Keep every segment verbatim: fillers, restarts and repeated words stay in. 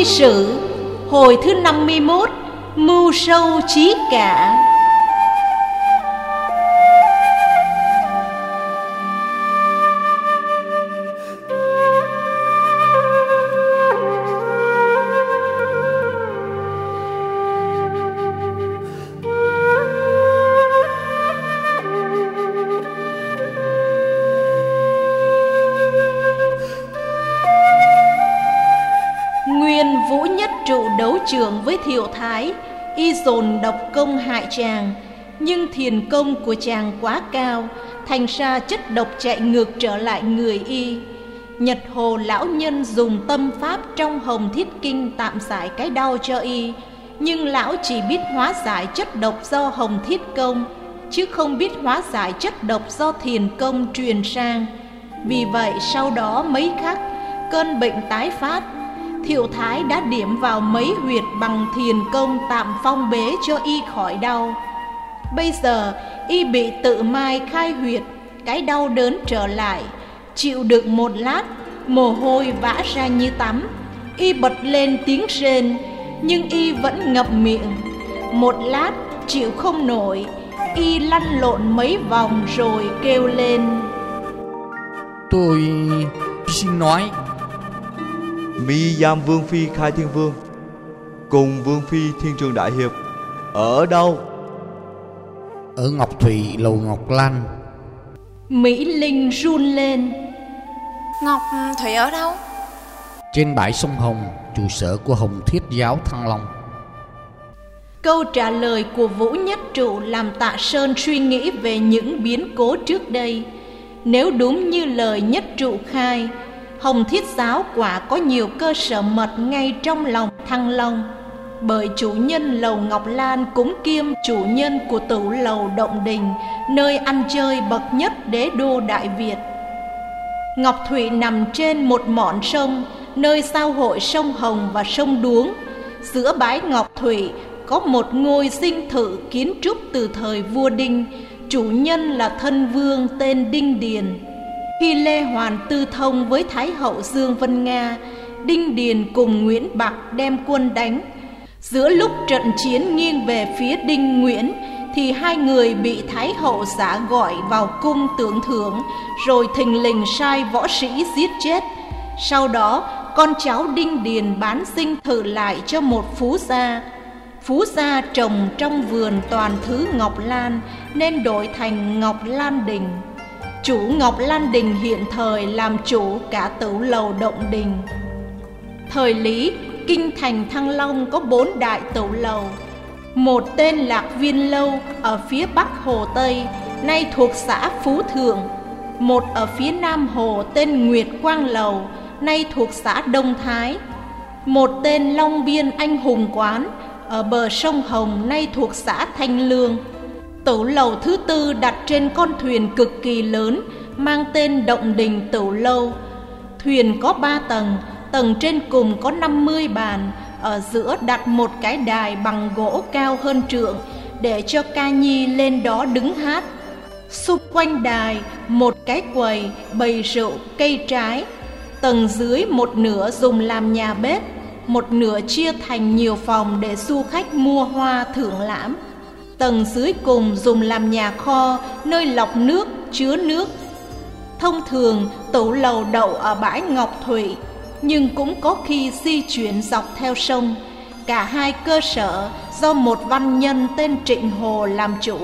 sử, hồi thứ năm mươi mốt, mưu sâu trí cả. Vũ Nhất Trụ đấu trường với Thiệu Thái, y dồn độc công hại chàng, nhưng thiền công của chàng quá cao, thành ra chất độc chạy ngược trở lại người y. Nhật Hồ lão nhân dùng tâm pháp trong Hồng Thiết Kinh tạm giải cái đau cho y, nhưng lão chỉ biết hóa giải chất độc do Hồng Thiết Công, chứ không biết hóa giải chất độc do thiền công truyền sang. Vì vậy sau đó mấy khắc, cơn bệnh tái phát, Thiệu Thái đã điểm vào mấy huyệt bằng thiền công tạm phong bế cho y khỏi đau. Bây giờ y bị tự mai khai huyệt, cái đau đớn trở lại. Chịu được một lát, mồ hôi vã ra như tắm. Y bật lên tiếng rên, nhưng y vẫn ngậm miệng. Một lát chịu không nổi, y lăn lộn mấy vòng rồi kêu lên: Tôi xin nói. Mi giam Vương Phi Khai Thiên Vương cùng Vương Phi Thiên Trường Đại Hiệp ở đâu? Ở Ngọc Thụy Lầu Ngọc Lan. Mỹ Linh run lên. Ngọc Thụy ở đâu? Trên bãi sông Hồng, trụ sở của Hồng Thiết Giáo Thăng Long. Câu trả lời của Vũ Nhất Trụ làm Tạ Sơn suy nghĩ về những biến cố trước đây. Nếu đúng như lời Nhất Trụ khai, Hồng Thiết Giáo quả có nhiều cơ sở mật ngay trong lòng Thăng Long, bởi chủ nhân lầu Ngọc Lan cũng kiêm chủ nhân của tửu lầu Động Đình, nơi ăn chơi bậc nhất đế đô Đại Việt. Ngọc Thụy nằm trên một mọn sông, nơi giao hội sông Hồng và sông Đuống. Giữa bãi Ngọc Thụy có một ngôi dinh thự kiến trúc từ thời vua Đinh, chủ nhân là thân vương tên Đinh Điền. Khi Lê Hoàn tư thông với Thái hậu Dương Vân Nga, Đinh Điền cùng Nguyễn Bạc đem quân đánh. Giữa lúc trận chiến nghiêng về phía Đinh Nguyễn, thì hai người bị Thái hậu giả gọi vào cung tưởng thưởng, rồi thình lình sai võ sĩ giết chết. Sau đó, con cháu Đinh Điền bán dinh thự lại cho một phú gia. Phú gia trồng trong vườn toàn thứ Ngọc Lan, nên đổi thành Ngọc Lan Đình. Chủ Ngọc Lan Đình hiện thời làm chủ cả tửu lầu Động Đình. Thời Lý, kinh thành Thăng Long có bốn đại tửu lầu. Một tên Lạc Viên Lâu ở phía bắc Hồ Tây, nay thuộc xã Phú Thượng. Một ở phía nam hồ tên Nguyệt Quang Lầu, nay thuộc xã Đông Thái. Một tên Long Biên Anh Hùng Quán ở bờ sông Hồng, nay thuộc xã Thanh Lương. Tửu lầu thứ tư đặt trên con thuyền cực kỳ lớn, mang tên Động Đình Tửu Lâu. Thuyền có ba tầng, tầng trên cùng có năm mươi bàn, ở giữa đặt một cái đài bằng gỗ cao hơn trượng, để cho ca nhi lên đó đứng hát. Xung quanh đài một cái quầy bày rượu cây trái. Tầng dưới một nửa dùng làm nhà bếp, một nửa chia thành nhiều phòng để du khách mua hoa thưởng lãm. Tầng dưới cùng dùng làm nhà kho, nơi lọc nước, chứa nước. Thông thường tửu lầu đậu ở bãi Ngọc Thụy, nhưng cũng có khi di chuyển dọc theo sông. Cả hai cơ sở do một văn nhân tên Trịnh Hồ làm chủ.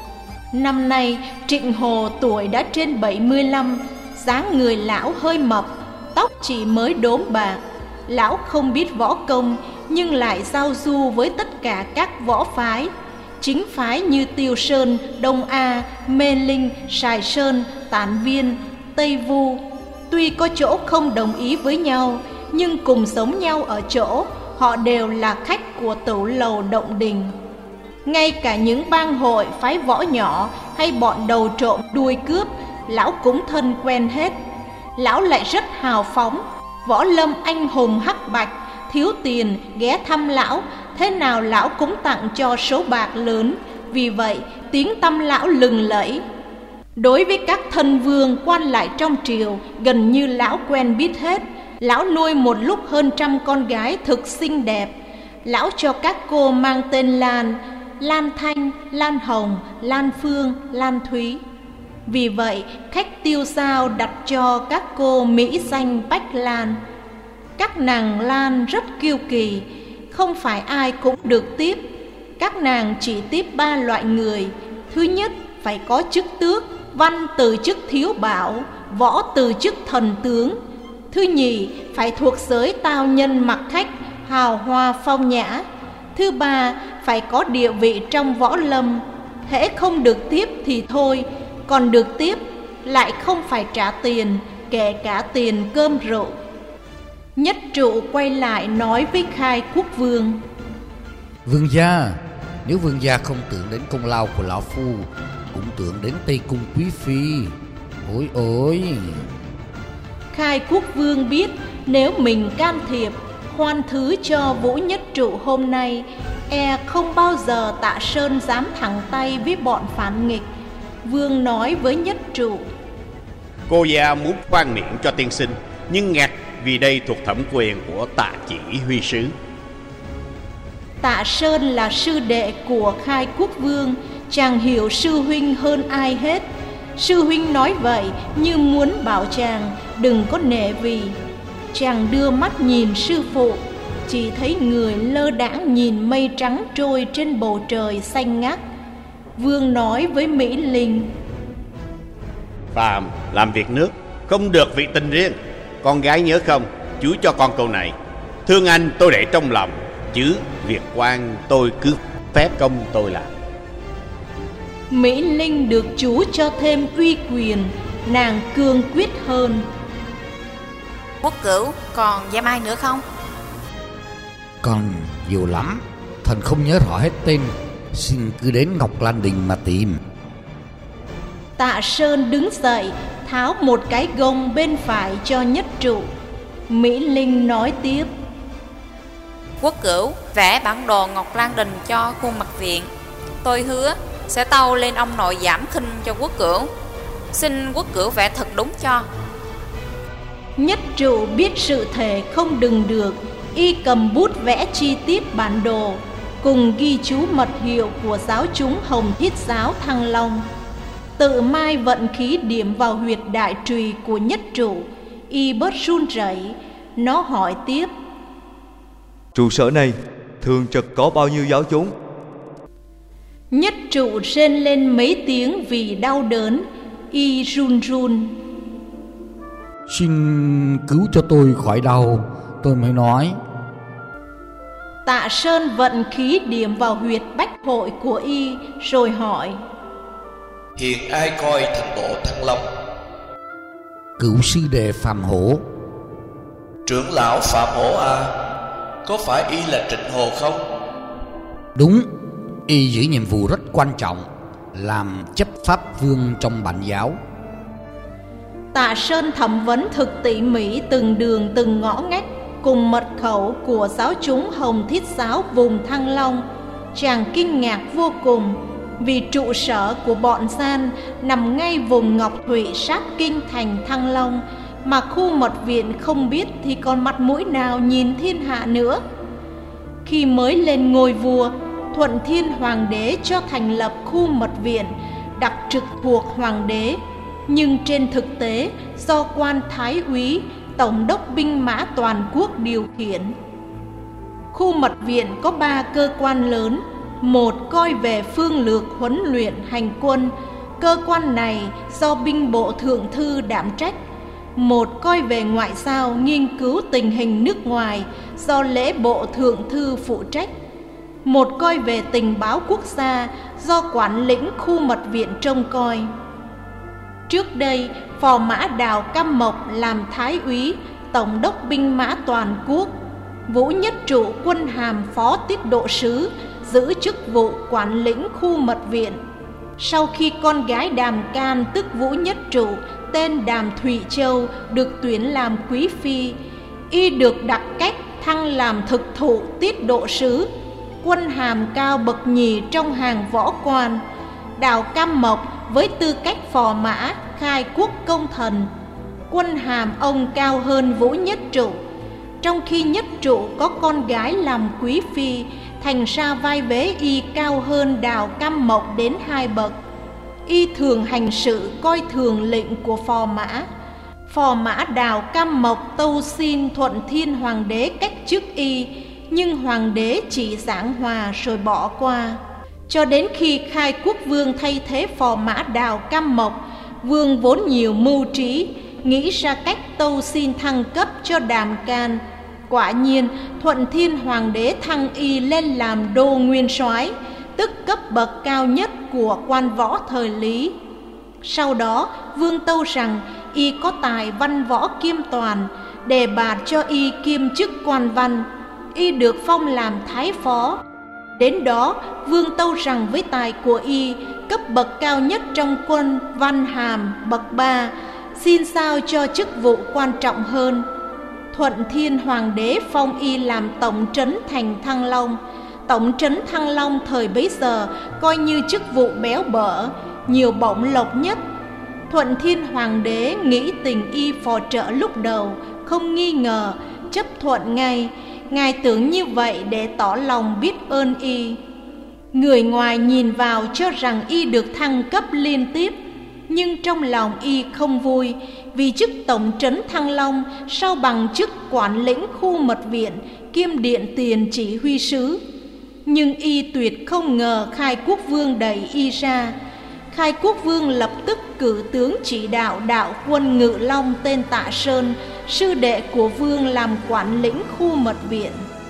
Năm nay Trịnh Hồ tuổi đã trên bảy mươi lăm, dáng người lão hơi mập, tóc chỉ mới đốm bạc. Lão không biết võ công, nhưng lại giao du với tất cả các võ phái. Chính phái như Tiêu Sơn, Đông A, Mê Linh, Sài Sơn, Tản Viên, Tây Vu. Tuy có chỗ không đồng ý với nhau, nhưng cùng sống nhau ở chỗ họ đều là khách của tửu lầu Động Đình. Ngay cả những bang hội phái võ nhỏ hay bọn đầu trộm đuôi cướp, lão cũng thân quen hết. Lão lại rất hào phóng. Võ lâm anh hùng hắc bạch thiếu tiền ghé thăm lão, thế nào lão cũng tặng cho số bạc lớn. Vì vậy tiếng tăm lão lừng lẫy. Đối với các thân vương quan lại trong triều, gần như lão quen biết hết. Lão nuôi một lúc hơn trăm con gái thực xinh đẹp. Lão cho các cô mang tên Lan, Lan Thanh, Lan Hồng, Lan Phương, Lan Thúy. Vì vậy, khách tiêu dao đặt cho các cô mỹ danh Bách Lan. Các nàng Lan rất kiêu kỳ, không phải ai cũng được tiếp. Các nàng chỉ tiếp ba loại người. Thứ nhất, phải có chức tước, văn từ chức thiếu bảo, võ từ chức thần tướng. Thứ nhì, phải thuộc giới tao nhân mặc khách, hào hoa phong nhã. Thứ ba, phải có địa vị trong võ lâm. Hễ không được tiếp thì thôi, còn được tiếp lại không phải trả tiền, kể cả tiền cơm rượu. Nhất Trụ quay lại nói với Khai Quốc Vương: Vương gia, nếu vương gia không tưởng đến công lao của lão phu, cũng tưởng đến Tây Cung quý phi. Ôi ôi! Khai Quốc Vương biết nếu mình can thiệp, khoan thứ cho Vũ Nhất Trụ hôm nay, e không bao giờ Tạ Sơn dám thẳng tay với bọn phản nghịch. Vương nói với Nhất Trụ: Cô gia muốn khoan miệng cho tiên sinh, nhưng ngặt vì đây thuộc thẩm quyền của Tạ Chỉ Huy sứ. Tạ Sơn là sư đệ của Khai Quốc Vương, chàng hiểu sư huynh hơn ai hết. Sư huynh nói vậy như muốn bảo chàng đừng có nể vì. Chàng đưa mắt nhìn sư phụ, chỉ thấy người lơ đãng nhìn mây trắng trôi trên bầu trời xanh ngắt. Vương nói với Mỹ Linh: Phàm làm việc nước, không được vị tình riêng. Con gái nhớ không, chú cho con câu này: thương anh tôi để trong lòng, chứ việc quan tôi cứ phép công tôi làm. Mỹ Linh được chú cho thêm uy quyền, nàng cương quyết hơn. Quốc Cửu còn dám ai nữa không? Còn nhiều lắm, thần không nhớ rõ hết tên. Xin cứ đến Ngọc Lan Đình mà tìm. Tạ Sơn đứng dậy, tháo một cái gông bên phải cho Nhất Trụ. Mỹ Linh nói tiếp: Quốc Cửu vẽ bản đồ Ngọc Lan Đình cho khuôn mặt viện. Tôi hứa sẽ tâu lên ông nội giảm khinh cho Quốc Cửu. Xin Quốc Cửu vẽ thật đúng cho. Nhất Trụ biết sự thể không đừng được, y cầm bút vẽ chi tiết bản đồ, cùng ghi chú mật hiệu của giáo chúng Hồng Thiết giáo Thăng Long. Tự mai vận khí điểm vào huyệt đại trùy của Nhất Trụ, y bớt run rẩy. Nó hỏi tiếp: Trụ sở này thường trực có bao nhiêu giáo chúng? Nhất Trụ rên lên mấy tiếng vì đau đớn, y run run. Xin cứu cho tôi khỏi đau, tôi mới nói. Tạ Sơn vận khí điểm vào huyệt bách hội của y, rồi hỏi: Hiện ai coi thành bộ Thăng Long? Cửu sư đệ Phạm Hổ. Trưởng lão Phạm Hổ à? Có phải y là Trịnh Hồ không? Đúng, y giữ nhiệm vụ rất quan trọng, làm chấp pháp vương trong bản giáo. Tạ Sơn thẩm vấn thực tỉ mỉ từng đường từng ngõ ngách cùng mật khẩu của giáo chúng Hồng Thiết giáo vùng Thăng Long. Chàng kinh ngạc vô cùng, vì trụ sở của bọn gian nằm ngay vùng Ngọc Thụy sát kinh thành Thăng Long, mà khu mật viện không biết thì còn mặt mũi nào nhìn thiên hạ nữa. Khi mới lên ngôi vua, Thuận Thiên Hoàng đế cho thành lập khu mật viện đặc trực thuộc Hoàng đế, nhưng trên thực tế do quan thái úy, tổng đốc binh mã toàn quốc điều khiển. Khu mật viện có ba cơ quan lớn. Một coi về phương lược huấn luyện hành quân, cơ quan này do binh bộ thượng thư đảm trách. Một coi về ngoại giao nghiên cứu tình hình nước ngoài, do lễ bộ thượng thư phụ trách. Một coi về tình báo quốc gia, do quản lĩnh khu mật viện trông coi. Trước đây, phò mã Đào Cam Mộc làm thái úy, tổng đốc binh mã toàn quốc. Vũ Nhất Trụ quân hàm phó tiết độ sứ, giữ chức vụ quản lĩnh khu mật viện. Sau khi con gái Đàm Can tức Vũ Nhất Trụ, tên Đàm Thụy Châu, được tuyển làm quý phi, y được đặc cách thăng làm thực thụ tiết độ sứ, quân hàm cao bậc nhì trong hàng võ quan. Đào Cam Mộc với tư cách phò mã khai quốc công thần. Quân hàm ông cao hơn Vũ Nhất Trụ. Trong khi Nhất Trụ có con gái làm quý phi, thành ra vai vế y cao hơn Đào Cam Mộc đến hai bậc. Y thường hành sự coi thường lệnh của phò mã. Phò mã Đào Cam Mộc tâu xin Thuận Thiên Hoàng đế cách chức y, nhưng Hoàng đế chỉ giảng hòa rồi bỏ qua. Cho đến khi Khai Quốc Vương thay thế phò mã Đào Cam Mộc, Vương vốn nhiều mưu trí, nghĩ ra cách tâu xin thăng cấp cho Đàm Can. Quả nhiên Thuận Thiên Hoàng đế thăng y lên làm đô nguyên soái, tức cấp bậc cao nhất của quan võ thời Lý. Sau đó Vương tâu rằng y có tài văn võ kiêm toàn, đề bạt cho y kiêm chức quan văn. Y được phong làm thái phó. Đến đó Vương tâu rằng với tài của y, cấp bậc cao nhất trong quân văn hàm bậc ba, xin sao cho chức vụ quan trọng hơn. Thuận Thiên Hoàng đế phong y làm tổng trấn thành Thăng Long. Tổng trấn Thăng Long thời bấy giờ coi như chức vụ béo bở, nhiều bổng lộc nhất. Thuận Thiên Hoàng đế nghĩ tình y phò trợ lúc đầu, không nghi ngờ, chấp thuận ngay. Ngài tưởng như vậy để tỏ lòng biết ơn y. Người ngoài nhìn vào cho rằng y được thăng cấp liên tiếp, nhưng trong lòng y không vui, vì chức tổng trấn Thăng Long sao bằng chức quản lĩnh khu mật viện kiêm điện tiền chỉ huy sứ. Nhưng y tuyệt không ngờ Khai Quốc Vương đẩy y ra. Khai Quốc Vương lập tức cử tướng chỉ đạo đạo quân Ngự Long tên Tạ Sơn, sư đệ của Vương, làm quản lĩnh khu mật viện.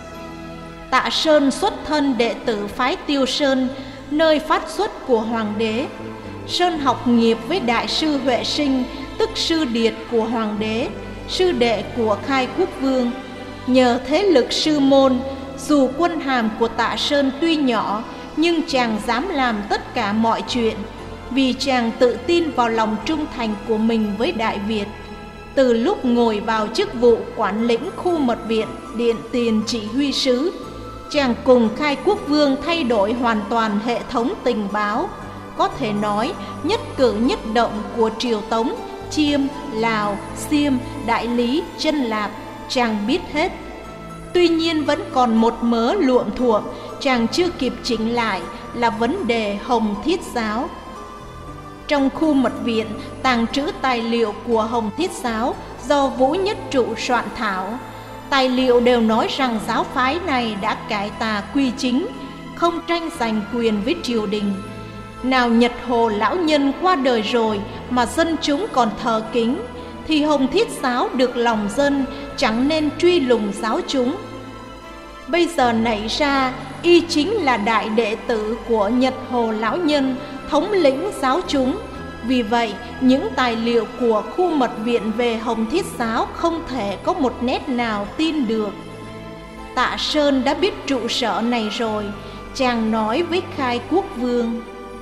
Tạ Sơn xuất thân đệ tử phái Tiêu Sơn, nơi phát xuất của Hoàng đế. Sơn học nghiệp với đại sư Huệ Sinh, tức sư điệt của Hoàng đế, sư đệ của Khai Quốc Vương. Nhờ thế lực sư môn, dù quân hàm của Tạ Sơn tuy nhỏ, nhưng chàng dám làm tất cả mọi chuyện, vì chàng tự tin vào lòng trung thành của mình với Đại Việt. Từ lúc ngồi vào chức vụ quản lĩnh khu mật viện điện tiền chỉ huy sứ, chàng cùng Khai Quốc Vương thay đổi hoàn toàn hệ thống tình báo. Có thể nói nhất cử nhất động của triều Tống, Chiêm, Lào, Xiêm, Đại Lý, Chân Lạp chàng biết hết. Tuy nhiên vẫn còn một mớ luộm thuộm chàng chưa kịp chỉnh lại, là vấn đề Hồng Thiết Giáo. Trong khu mật viện tàng trữ tài liệu của Hồng Thiết Giáo do Vũ Nhất Trụ soạn thảo. Tài liệu đều nói rằng giáo phái này đã cải tà quy chính, không tranh giành quyền với triều đình. Nào Nhật Hồ lão nhân qua đời rồi mà dân chúng còn thờ kính, thì Hồng Thiết Giáo được lòng dân, chẳng nên truy lùng giáo chúng. Bây giờ nảy ra y chính là đại đệ tử của Nhật Hồ lão nhân, thống lĩnh giáo chúng. Vì vậy những tài liệu của khu mật viện về Hồng Thiết Giáo không thể có một nét nào tin được. Tạ Sơn đã biết trụ sở này rồi, chàng nói với Khai Quốc Vương: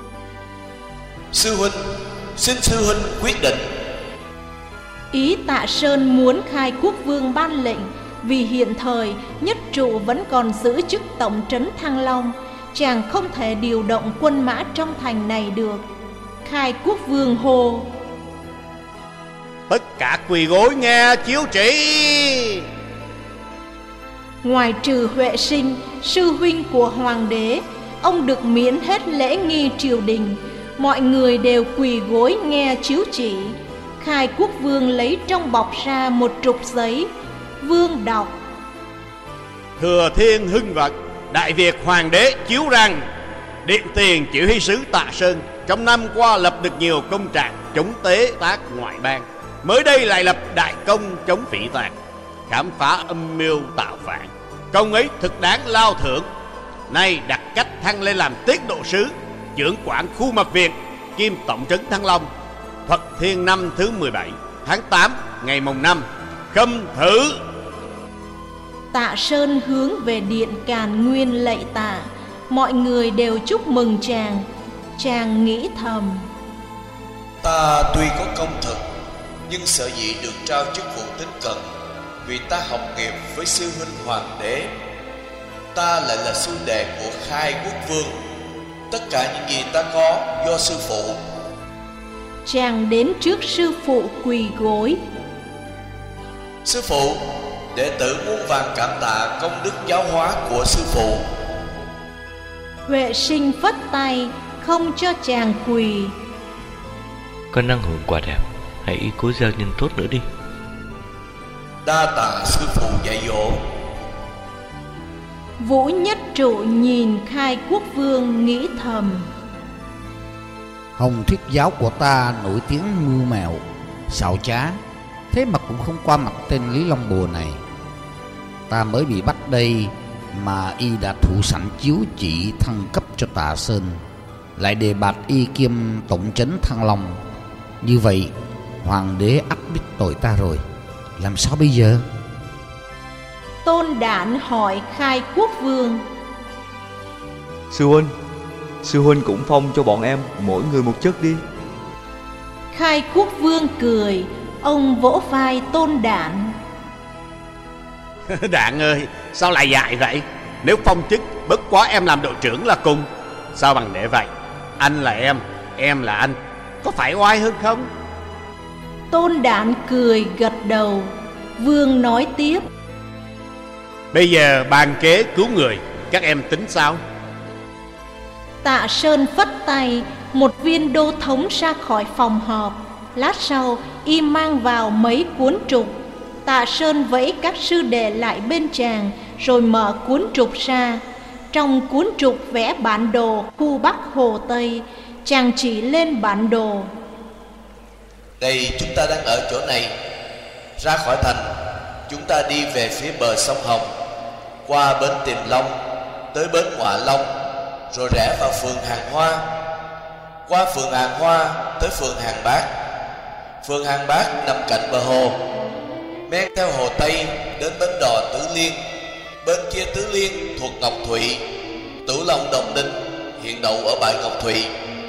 Sư huynh, xin sư huynh quyết định. Ý Tạ Sơn muốn Khai Quốc Vương ban lệnh, vì hiện thời Nhất Trụ vẫn còn giữ chức tổng trấn Thăng Long, chàng không thể điều động quân mã trong thành này được. Khai Quốc Vương hô: Tất cả quỳ gối nghe chiếu chỉ. Ngoài trừ Huệ Sinh, sư huynh của Hoàng đế, ông được miễn hết lễ nghi triều đình. Mọi người đều quỳ gối nghe chiếu chỉ. Khai Quốc Vương lấy trong bọc ra một trục giấy. Vương đọc: Thừa Thiên Hưng Vật, Đại Việt Hoàng đế chiếu rằng điện tiền chỉ huy sứ Tạ Sơn trong năm qua lập được nhiều công trạng chống tế tác ngoại bang, mới đây lại lập đại công chống phỉ tạc, khám phá âm mưu tạo phản. Công ấy thực đáng lao thưởng. Nay đặt cách thăng lên làm tiết độ sứ, trưởng quản khu mật viện, kiêm tổng trấn Thăng Long. Thuận Thiên năm thứ mười bảy, tháng tám, ngày mồng năm, khâm thử. Tạ Sơn hướng về điện Càn Nguyên lạy tạ. Mọi người đều chúc mừng chàng. Chàng nghĩ thầm: Ta tuy có công thực, nhưng sở dĩ được trao chức vụ tín cận, vì ta học nghiệp với sư huynh Hoàng đế. Ta lại là sư đệ của Khai Quốc Vương. Tất cả những gì ta có do sư phụ. Chàng đến trước sư phụ quỳ gối. Sư phụ, đệ tử muôn vàn cảm tạ công đức giáo hóa của sư phụ. Huệ Sinh phất tay không cho chàng quỳ. Con năng hưởng quả đẹp, hãy cố gieo nhân tốt nữa đi. Đa tạ sư phụ dạy dỗ. Vũ Nhất Trụ nhìn Khai Quốc Vương nghĩ thầm: Hồng Thuyết giáo của ta nổi tiếng mưu mẹo, xảo trá, thế mà cũng không qua mặt tên Lý Long Bồ này. Ta mới bị bắt đây mà y đã thủ sẵn chiếu chỉ thăng cấp cho Tạ Sơn, lại đề bạt y kiêm tổng trấn Thăng Long. Như vậy hoàng đế ắt biết tội ta rồi, làm sao bây giờ? Tôn Đản hỏi Khai Quốc Vương: Sư huynh, sư huynh cũng phong cho bọn em mỗi người một chức đi. Khai Quốc Vương cười, ông vỗ vai Tôn Đản: Đản ơi, sao lại dại vậy? Nếu phong chức, bất quá em làm đội trưởng là cùng. Sao bằng để vậy? Anh là em, em là anh, có phải oai hơn không? Tôn Đản cười gật đầu. Vương nói tiếp: Bây giờ bàn kế cứu người, các em tính sao? Tạ Sơn phất tay, một viên đô thống ra khỏi phòng họp. Lát sau, y mang vào mấy cuốn trục. Tạ Sơn vẫy các sư đệ lại bên chàng, rồi mở cuốn trục ra. Trong cuốn trục vẽ bản đồ khu Bắc Hồ Tây. Chàng chỉ lên bản đồ: Đây, chúng ta đang ở chỗ này. Ra khỏi thành, chúng ta đi về phía bờ sông Hồng, qua bến Tiềm Long, tới bến Ngoạ Long, rồi rẽ vào phường Hàng Hoa. Qua phường Hàng Hoa tới phường Hàng Bát. Phường Hàng Bát nằm cạnh bờ hồ. Men theo hồ Tây đến bến đò Tứ Liên. Bên kia Tứ Liên thuộc Ngọc Thụy. Tử Long Đồng Đinh hiện đậu ở bãi Ngọc Thụy.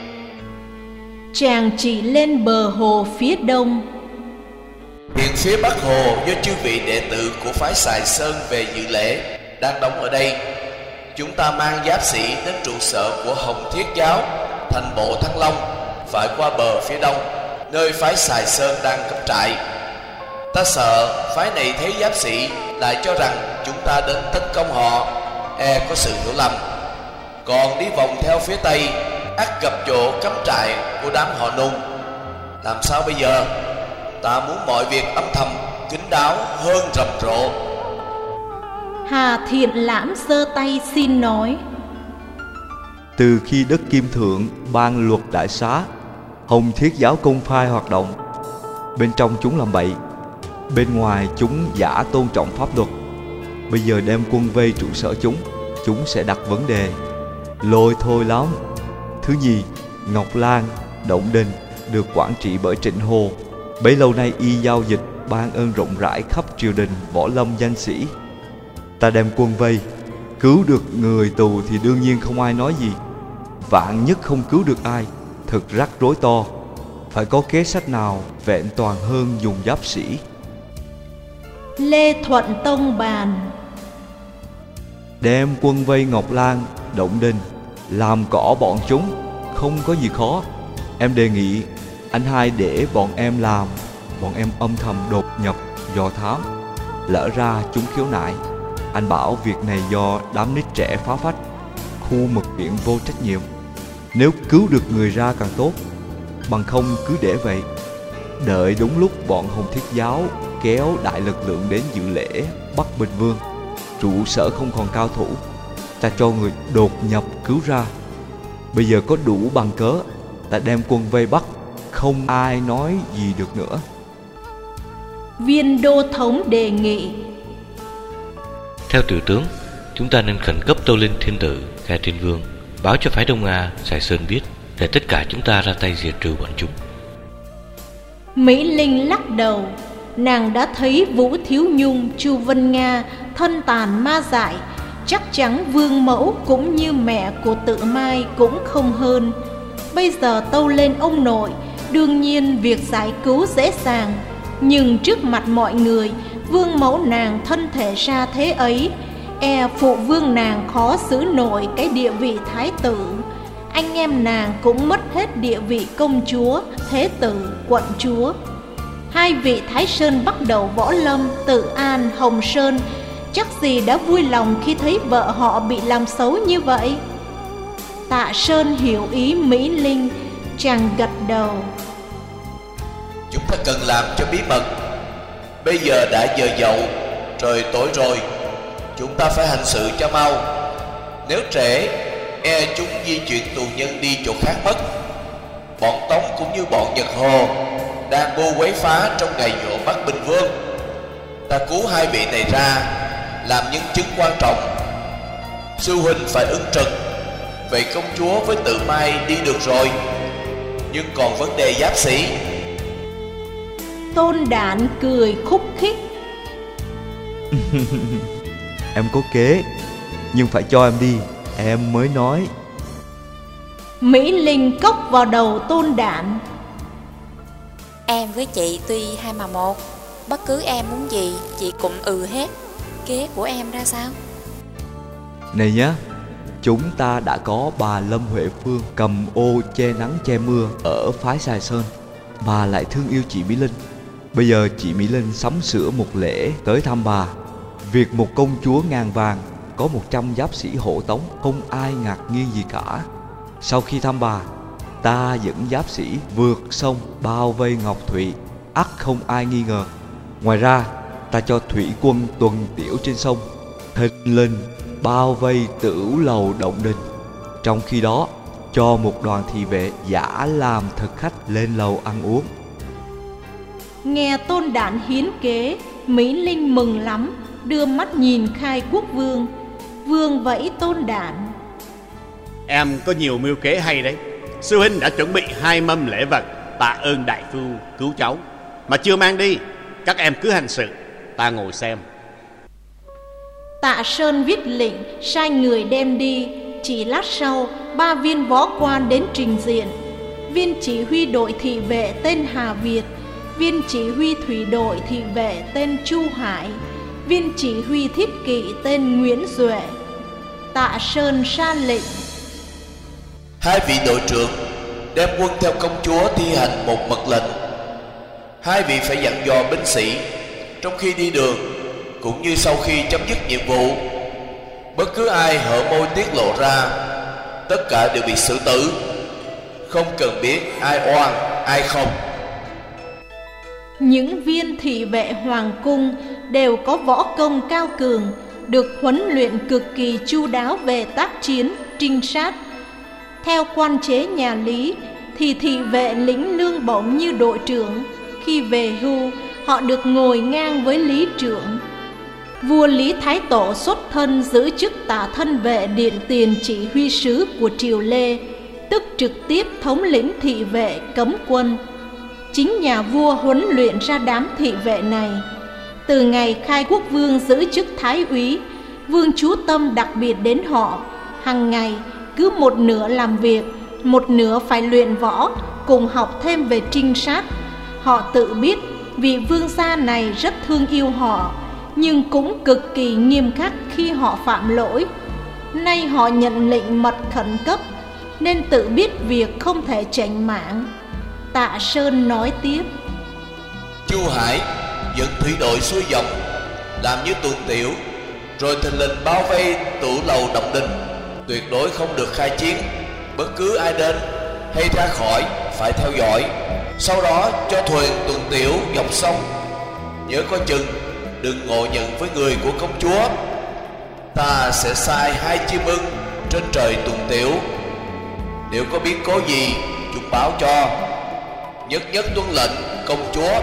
Chàng chỉ lên bờ hồ phía đông. Hiện phía Bắc hồ do chư vị đệ tử của phái Sài Sơn về dự lễ đang đóng ở đây. Chúng ta mang giáp sĩ đến trụ sở của Hồng Thiết giáo, thành bộ Thăng Long, phải qua bờ phía đông, nơi phái Sài Sơn đang cắm trại. Ta sợ phái này thấy giáp sĩ lại cho rằng chúng ta đến tấn công họ, e có sự hiểu lầm. Còn đi vòng theo phía tây, ắt gặp chỗ cắm trại của đám họ Nùng. Làm sao bây giờ? Ta muốn mọi việc âm thầm, kín đáo hơn rầm rộ. Hà Thiện Lãm giơ tay xin nói: Từ khi Đất Kim Thượng ban luật đại xá, Hồng Thiết giáo công khai hoạt động. Bên trong chúng làm bậy, bên ngoài chúng giả tôn trọng pháp luật. Bây giờ đem quân vây trụ sở chúng, chúng sẽ đặt vấn đề. Lôi thôi lắm. Thứ nhì, Ngọc Lan, Động Đình được quản trị bởi Trịnh Hồ. Bấy lâu nay y giao dịch ban ơn rộng rãi khắp triều đình võ lâm danh sĩ. Ta đem quân vây, cứu được người tù thì đương nhiên không ai nói gì. Vạn nhất không cứu được ai, thực rắc rối to. Phải có kế sách nào vẹn toàn hơn dùng giáp sĩ. Lê Thuận Tông bàn: Đem quân vây Ngọc Lan, Động Đình, làm cỏ bọn chúng, không có gì khó. Em đề nghị anh hai để bọn em làm, bọn em âm thầm đột nhập, dò thám. Lỡ ra chúng khiếu nại, anh bảo việc này do đám nít trẻ phá phách, khu mật viện vô trách nhiệm. Nếu cứu được người ra càng tốt, bằng không cứ để vậy. Đợi đúng lúc bọn Hồng Thiết giáo kéo đại lực lượng đến dự lễ bắt Bình Vương, trụ sở không còn cao thủ, ta cho người đột nhập cứu ra. Bây giờ có đủ bằng cớ, ta đem quân vây bắt, không ai nói gì được nữa. Viên đô thống đề nghị: Theo tiểu tướng, chúng ta nên khẩn cấp tâu lên thiên tử, Khai Thiên Vương, báo cho phái Đông Nga, Sài Sơn biết, để tất cả chúng ta ra tay diệt trừ bọn chúng. Mỹ Linh lắc đầu. Nàng đã thấy Vũ Thiếu Nhung, Chu Vân Nga thân tàn ma dại. Chắc chắn Vương Mẫu cũng như mẹ của Tự Mai cũng không hơn. Bây giờ tâu lên ông nội, đương nhiên việc giải cứu dễ dàng. Nhưng trước mặt mọi người, Vương Mẫu nàng thân thể ra thế ấy, e phụ vương nàng khó giữ nổi cái địa vị thái tử. Anh em nàng cũng mất hết địa vị công chúa, thế tử, quận chúa. Hai vị Thái Sơn bắt đầu võ lâm, Tự An, Hồng Sơn chắc gì đã vui lòng khi thấy vợ họ bị làm xấu như vậy. Tạ Sơn hiểu ý Mỹ Linh, chàng gật đầu. Chúng ta cần làm cho bí mật. Bây giờ đã giờ dậu, trời tối rồi, chúng ta phải hành sự cho mau. Nếu trễ, e chúng di chuyển tù nhân đi chỗ khác mất. Bọn Tống cũng như bọn Nhật Hồ đang mưu quấy phá trong ngày dỗ bắt Bình Vương. Ta cứu hai vị này ra, làm nhân chứng quan trọng. Sư huynh phải ứng trực. Vậy công chúa với Tự Mai đi được rồi, nhưng còn vấn đề giáp sĩ. Tôn Đản cười khúc khích. Em có kế, nhưng phải cho em đi, em mới nói. Mỹ Linh cốc vào đầu Tôn Đản. Em với chị tuy hai mà một, bất cứ em muốn gì chị cũng ừ hết. Kế của em ra sao? Này nhá, chúng ta đã có bà Lâm Huệ Phương cầm ô che nắng che mưa ở phái Sài Sơn, mà lại thương yêu chị Mỹ Linh. Bây giờ chị Mỹ Linh sắm sửa một lễ tới thăm bà. Việc một công chúa ngàn vàng có một trăm giáp sĩ hộ tống không ai ngạc nhiên gì cả. Sau khi thăm bà, ta dẫn giáp sĩ vượt sông bao vây Ngọc Thụy, ắt không ai nghi ngờ. Ngoài ra, ta cho thủy quân tuần tiểu trên sông, thình lình bao vây Tửu Lầu Động Đình. Trong khi đó, cho một đoàn thị vệ giả làm thực khách lên lầu ăn uống. Nghe Tôn Đản hiến kế, Mỹ Linh mừng lắm, đưa mắt nhìn Khai Quốc Vương. Vương vẫy Tôn Đản. Em có nhiều mưu kế hay đấy. Sư huynh đã chuẩn bị hai mâm lễ vật tạ ơn đại phu cứu cháu mà chưa mang đi. Các em cứ hành sự, ta ngồi xem. Tạ Sơn viết lệnh, sai người đem đi. Chỉ lát sau, ba viên võ quan đến trình diện. Viên chỉ huy đội thị vệ tên Hà Việt, viên chỉ huy thủy đội thị vệ tên Chu Hải, viên chỉ huy thiết kỵ tên Nguyễn Duệ. Tạ Sơn ra lệnh. Hai vị đội trưởng đem quân theo công chúa thi hành một mật lệnh. Hai vị phải dặn dò binh sĩ trong khi đi đường cũng như sau khi chấm dứt nhiệm vụ. Bất cứ ai hở môi tiết lộ ra, tất cả đều bị xử tử, không cần biết ai oan ai không. Những viên thị vệ hoàng cung đều có võ công cao cường, được huấn luyện cực kỳ chu đáo về tác chiến, trinh sát. Theo quan chế nhà Lý thì thị vệ lĩnh lương bổng như đội trưởng. Khi về hưu, họ được ngồi ngang với lý trưởng. Vua Lý Thái Tổ xuất thân giữ chức tả thân vệ điện tiền chỉ huy sứ của triều Lê, tức trực tiếp thống lĩnh thị vệ cấm quân. Chính nhà vua huấn luyện ra đám thị vệ này. Từ ngày Khai Quốc Vương giữ chức thái úy, vương chú tâm đặc biệt đến họ. Hàng ngày cứ một nửa làm việc, một nửa phải luyện võ, cùng học thêm về trinh sát. Họ tự biết vị vương gia này rất thương yêu họ, nhưng cũng cực kỳ nghiêm khắc khi họ phạm lỗi. Nay họ nhận lệnh mật khẩn cấp, nên tự biết việc không thể tránh mạng. Tạ Sơn nói tiếp. Chu Hải dẫn thủy đội xuôi dòng, làm như tuần tiểu, rồi thình lình bao vây Tửu Lầu Động Đình. Tuyệt đối không được khai chiến. Bất cứ ai đến hay ra khỏi phải theo dõi. Sau đó cho thuyền tuần tiểu dọc sông. Nhớ coi chừng đừng ngộ nhận với người của công chúa. Ta sẽ sai hai chim ưng trên trời tuần tiểu. Nếu có biến cố gì chúng báo cho. Nhất nhất tuân lệnh công chúa.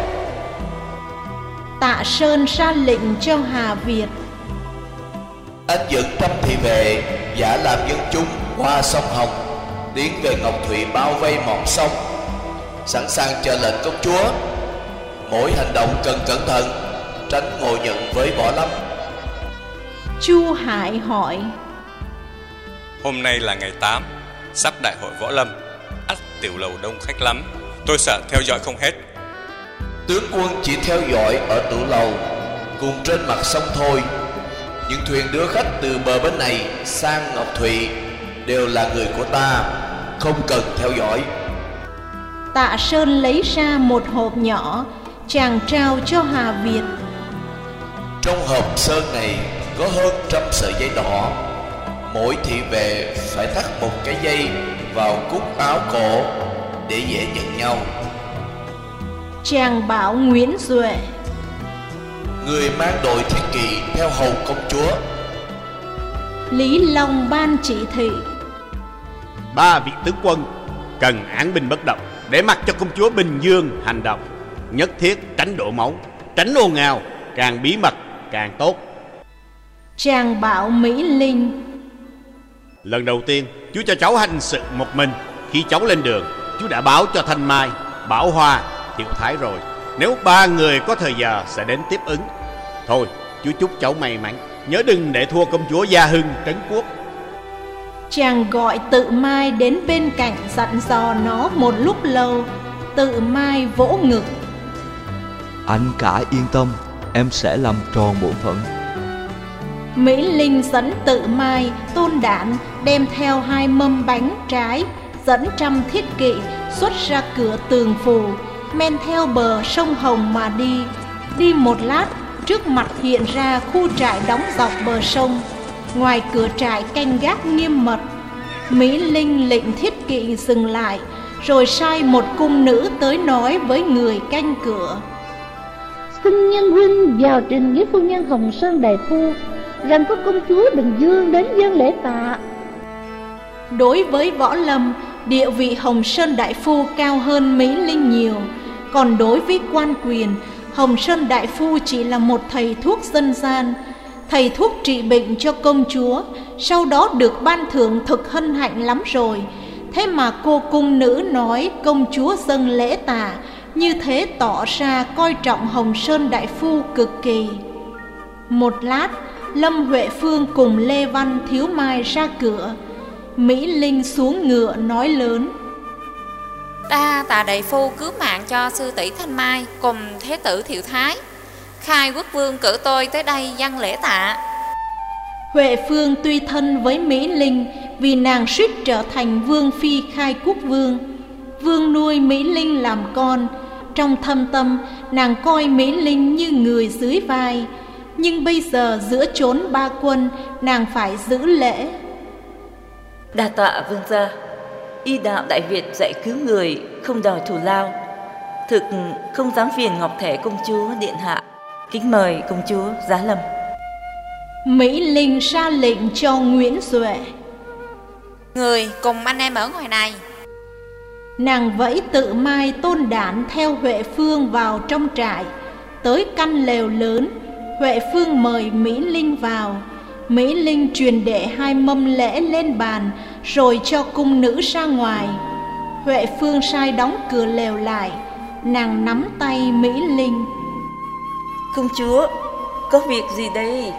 Tạ Sơn ra lệnh cho Hà Việt. Anh dẫn trăm thị vệ giả làm dân chúng qua sông Hồng, tiến về Ngọc Thụy bao vây mỏm sông, sẵn sàng chờ lệnh công chúa. Mỗi hành động cần cẩn thận, tránh ngộ nhận với võ lâm. Chu Hải hỏi. Hôm nay là ngày tám, sắp đại hội võ lâm, ắt tiểu lầu đông khách lắm, tôi sợ theo dõi không hết. Tướng quân chỉ theo dõi ở Tửu Lầu cùng trên mặt sông thôi. Những thuyền đưa khách từ bờ bên này sang Ngọc Thụy đều là người của ta, không cần theo dõi. Tạ Sơn lấy ra một hộp nhỏ, Chàng trao cho Hà Việt. Trong hộp sơn này có hơn trăm sợi dây đỏ. Mỗi thị vệ phải thắt một cái dây vào cúc áo cổ để dễ nhận nhau. Chàng bảo Nguyễn Duệ. Người mang đội thiết kỵ theo hầu công chúa. Lý Long ban chỉ thị. Ba vị tướng quân cần án binh bất động, để mặc cho công chúa Bình Dương hành động. Nhất thiết tránh đổ máu, tránh ồn ào, càng bí mật càng tốt. Chàng bảo Mỹ Linh. Lần đầu tiên chú cho cháu hành sự một mình. Khi cháu lên đường, chú đã báo cho Thanh Mai, Bảo Hoa, Thiệu Thái rồi. Nếu ba người có thời giờ sẽ đến tiếp ứng. Thôi, chú chúc cháu may mắn, nhớ đừng để thua công chúa Gia Hưng trấn quốc. Chàng gọi Tự Mai đến bên cạnh, dặn dò nó một lúc lâu. Tự Mai vỗ ngực. Anh cả yên tâm, em sẽ làm tròn bổn phận. Mỹ Linh dẫn Tự Mai, Tôn Đản đem theo hai mâm bánh trái, dẫn trăm thiết kỵ xuất ra cửa Tường Phù, men theo bờ sông Hồng mà đi. Đi một lát, trước mặt hiện ra khu trại đóng dọc bờ sông. Ngoài cửa trại canh gác nghiêm mật. Mỹ Linh lệnh thiết kỵ dừng lại, rồi sai một cung nữ tới nói với người canh cửa. Xin nhân huynh vào trình với phu nhân Hồng Sơn đại phu rằng có công chúa Bình Dương đến dâng lễ tạ. Đối với Võ Lâm, địa vị Hồng Sơn đại phu cao hơn Mỹ Linh nhiều. Còn đối với quan quyền, Hồng Sơn đại phu chỉ là một thầy thuốc dân gian. Thầy thuốc trị bệnh cho công chúa, sau đó được ban thưởng thực hân hạnh lắm rồi. Thế mà cô cung nữ nói công chúa dâng lễ tạ, như thế tỏ ra coi trọng Hồng Sơn đại phu cực kỳ. Một lát, Lâm Huệ Phương cùng Lê Văn Thiếu Mai ra cửa. Mỹ Linh xuống ngựa nói lớn. Ta tạ đại phu cứu mạng cho sư tỷ Thanh Mai cùng thế tử Thiệu Thái. Khai quốc vương cử tôi tới đây dâng lễ tạ. Huệ Phương tuy thân với Mỹ Linh, vì nàng suýt trở thành vương phi khai quốc vương. Vương nuôi Mỹ Linh làm con. Trong thâm tâm, nàng coi Mỹ Linh như người dưới vai. Nhưng bây giờ giữa chốn ba quân, nàng phải giữ lễ. Đa tạ vương gia. Y đạo Đại Việt dạy cứu người, không đòi thù lao. Thực không dám phiền ngọc thể công chúa điện hạ. Kính mời công chúa giá lâm. Mỹ Linh ra lệnh cho Nguyễn Duệ. Người cùng anh em ở ngoài này. Nàng vẫy Tự Mai, Tôn Đản theo Huệ Phương vào trong trại. Tới căn lều lớn, Huệ Phương mời Mỹ Linh vào. Mỹ Linh truyền đệ hai mâm lễ lên bàn, rồi cho cung nữ ra ngoài. Huệ Phương sai đóng cửa lều lại. Nàng nắm tay Mỹ Linh. Công chúa, có việc gì đây?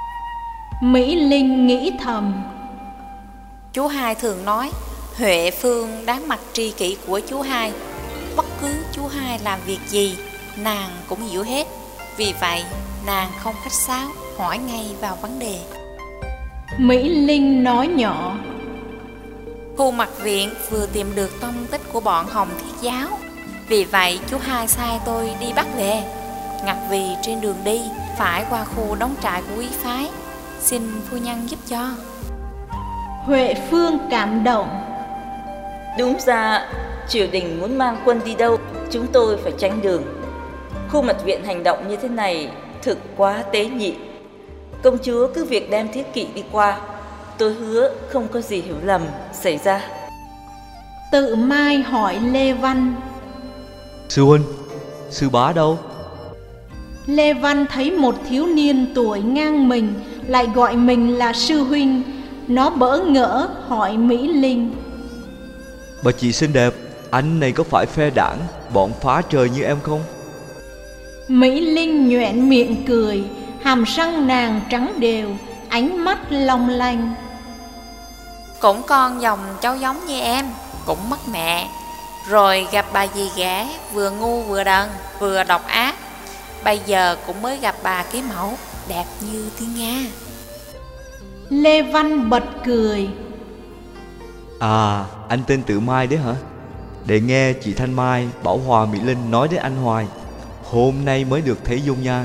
Mỹ Linh nghĩ thầm. Chú hai thường nói Huệ Phương đáng mặt tri kỷ của chú hai. Bất cứ chú hai làm việc gì, nàng cũng hiểu hết. Vì vậy, nàng không khách sáo, hỏi ngay vào vấn đề. Mỹ Linh nói nhỏ. Khu Mật Viện vừa tìm được tông tích của bọn Hồng Thiết Giáo. Vì vậy, chú hai sai tôi đi bắt về. Ngặt vì trên đường đi phải qua khu đóng trại của quý phái. Xin phu nhân giúp cho. Huệ Phương cảm động. Đúng ra triều đình muốn mang quân đi đâu, chúng tôi phải tránh đường. Khu Mật Viện hành động như thế này thực quá tế nhị. Công chúa cứ việc đem thiết kỵ đi qua, tôi hứa không có gì hiểu lầm xảy ra. Tự Mai hỏi Lê Văn. Sư huynh, sư bá đâu? Lê Văn thấy một thiếu niên tuổi ngang mình lại gọi mình là sư huynh. Nó bỡ ngỡ hỏi Mỹ Linh. Bà chị xinh đẹp, anh này có phải phe đảng bọn phá trời như em không? Mỹ Linh nhoẻn miệng cười, hàm răng nàng trắng đều, ánh mắt long lanh. Cũng con dòng cháu giống như em, cũng mất mẹ. Rồi gặp bà dì ghẻ, vừa ngu vừa đần, vừa độc ác. Bây giờ cũng mới gặp bà cái mẫu đẹp như thiên nga. Lê Văn bật cười. À, anh tên Tự Mai đấy hả? Để nghe chị Thanh Mai, Bảo Hòa, Mỹ Linh nói đến anh hoài. hôm nay mới được thấy dung nhan.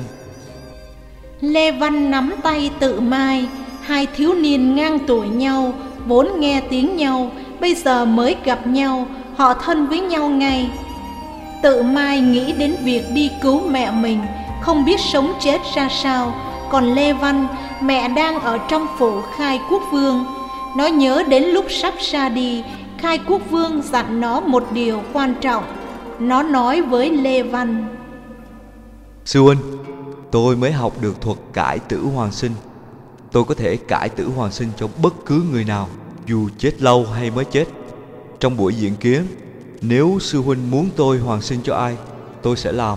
Lê Văn nắm tay Tự Mai. Hai thiếu niên ngang tuổi nhau, vốn nghe tiếng nhau, bây giờ mới gặp nhau, họ thân với nhau ngay. Tự Mai nghĩ đến việc đi cứu mẹ mình, không biết sống chết ra sao. Còn Lê Văn, mẹ đang ở trong phủ Khai Quốc Vương. Nó nhớ đến lúc sắp ra đi, Khai Quốc Vương dặn nó một điều quan trọng. Nó nói với Lê Văn: Sư huynh, tôi mới học được thuật cải tử hoàn sinh. Tôi có thể cải tử hoàn sinh cho bất cứ người nào, dù chết lâu hay mới chết. Trong buổi diễn kiến, nếu sư huynh muốn tôi hoàn sinh cho ai, tôi sẽ làm.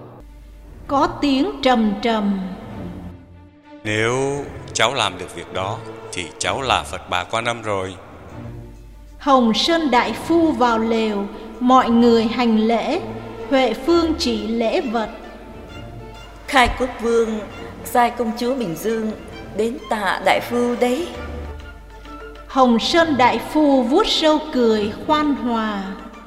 Có tiếng trầm trầm: Nếu cháu làm được việc đó thì cháu là Phật Bà Quan Âm rồi. Hồng Sơn đại phu vào lều, mọi người hành lễ. Huệ Phương chỉ lễ vật. Khai Quốc Vương sai công chúa Bình Dương đến tạ đại phu đấy. Hồng Sơn đại phu vuốt râu cười khoan hòa: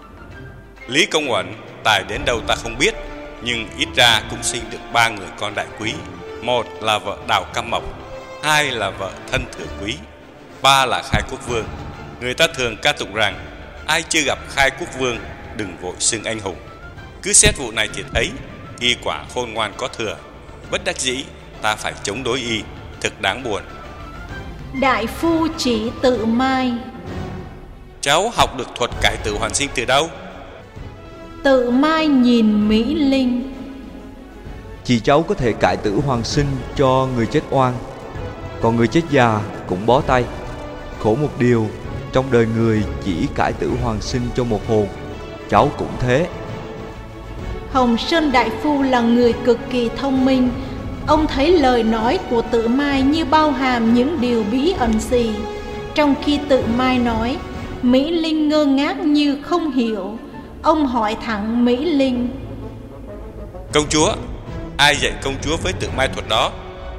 Lý Công Uẩn tài đến đâu ta không biết, nhưng ít ra cũng sinh được ba người con đại quý. Một là vợ Đào Cam Mộc, hai là vợ Thân Thừa Quý, ba là Khai Quốc Vương. Người ta thường ca tụng rằng ai chưa gặp Khai Quốc Vương đừng vội xưng anh hùng. Cứ xét vụ này thì thấy y quả khôn ngoan có thừa. Bất đắc dĩ ta phải chống đối y, thực đáng buồn. Đại phu chỉ Tự Mai: Cháu học được thuật cải tử hoàn sinh từ đâu? Tự Mai nhìn Mỹ Linh: Chị cháu có thể cải tử hoàn sinh cho người chết oan, còn người chết già cũng bó tay. Khổ một điều, trong đời người chỉ cải tử hoàn sinh cho một hồn, cháu cũng thế. Hồng Sơn đại phu là người cực kỳ thông minh. Ông thấy lời nói của Tự Mai như bao hàm những điều bí ẩn gì. Trong khi Tự Mai nói, Mỹ Linh ngơ ngác như không hiểu. Ông hỏi thẳng Mỹ Linh: Công chúa, ai dạy công chúa với Tự Mai thuật đó?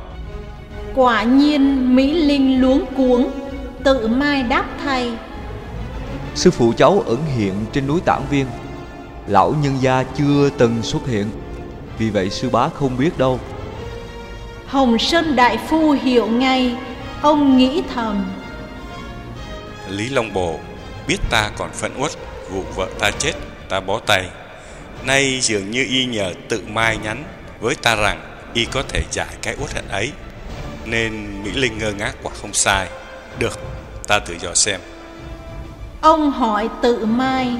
Quả nhiên Mỹ Linh luống cuống. Tự Mai đáp thay: Sư phụ cháu ẩn hiện trên núi Tản Viên. Lão nhân gia chưa từng xuất hiện, vì vậy sư bá không biết đâu. Hồng Sơn đại phu hiểu ngay. Ông nghĩ thầm: Lý Long Bồ biết ta còn phẫn uất vụ vợ ta chết, ta bó tay. Nay dường như y nhờ Tự Mai nhắn với ta rằng y có thể giải cái uất hận ấy, nên Mỹ Linh ngơ ngác quả không sai. Được, ta thử dò xem. Ông hỏi Tự Mai: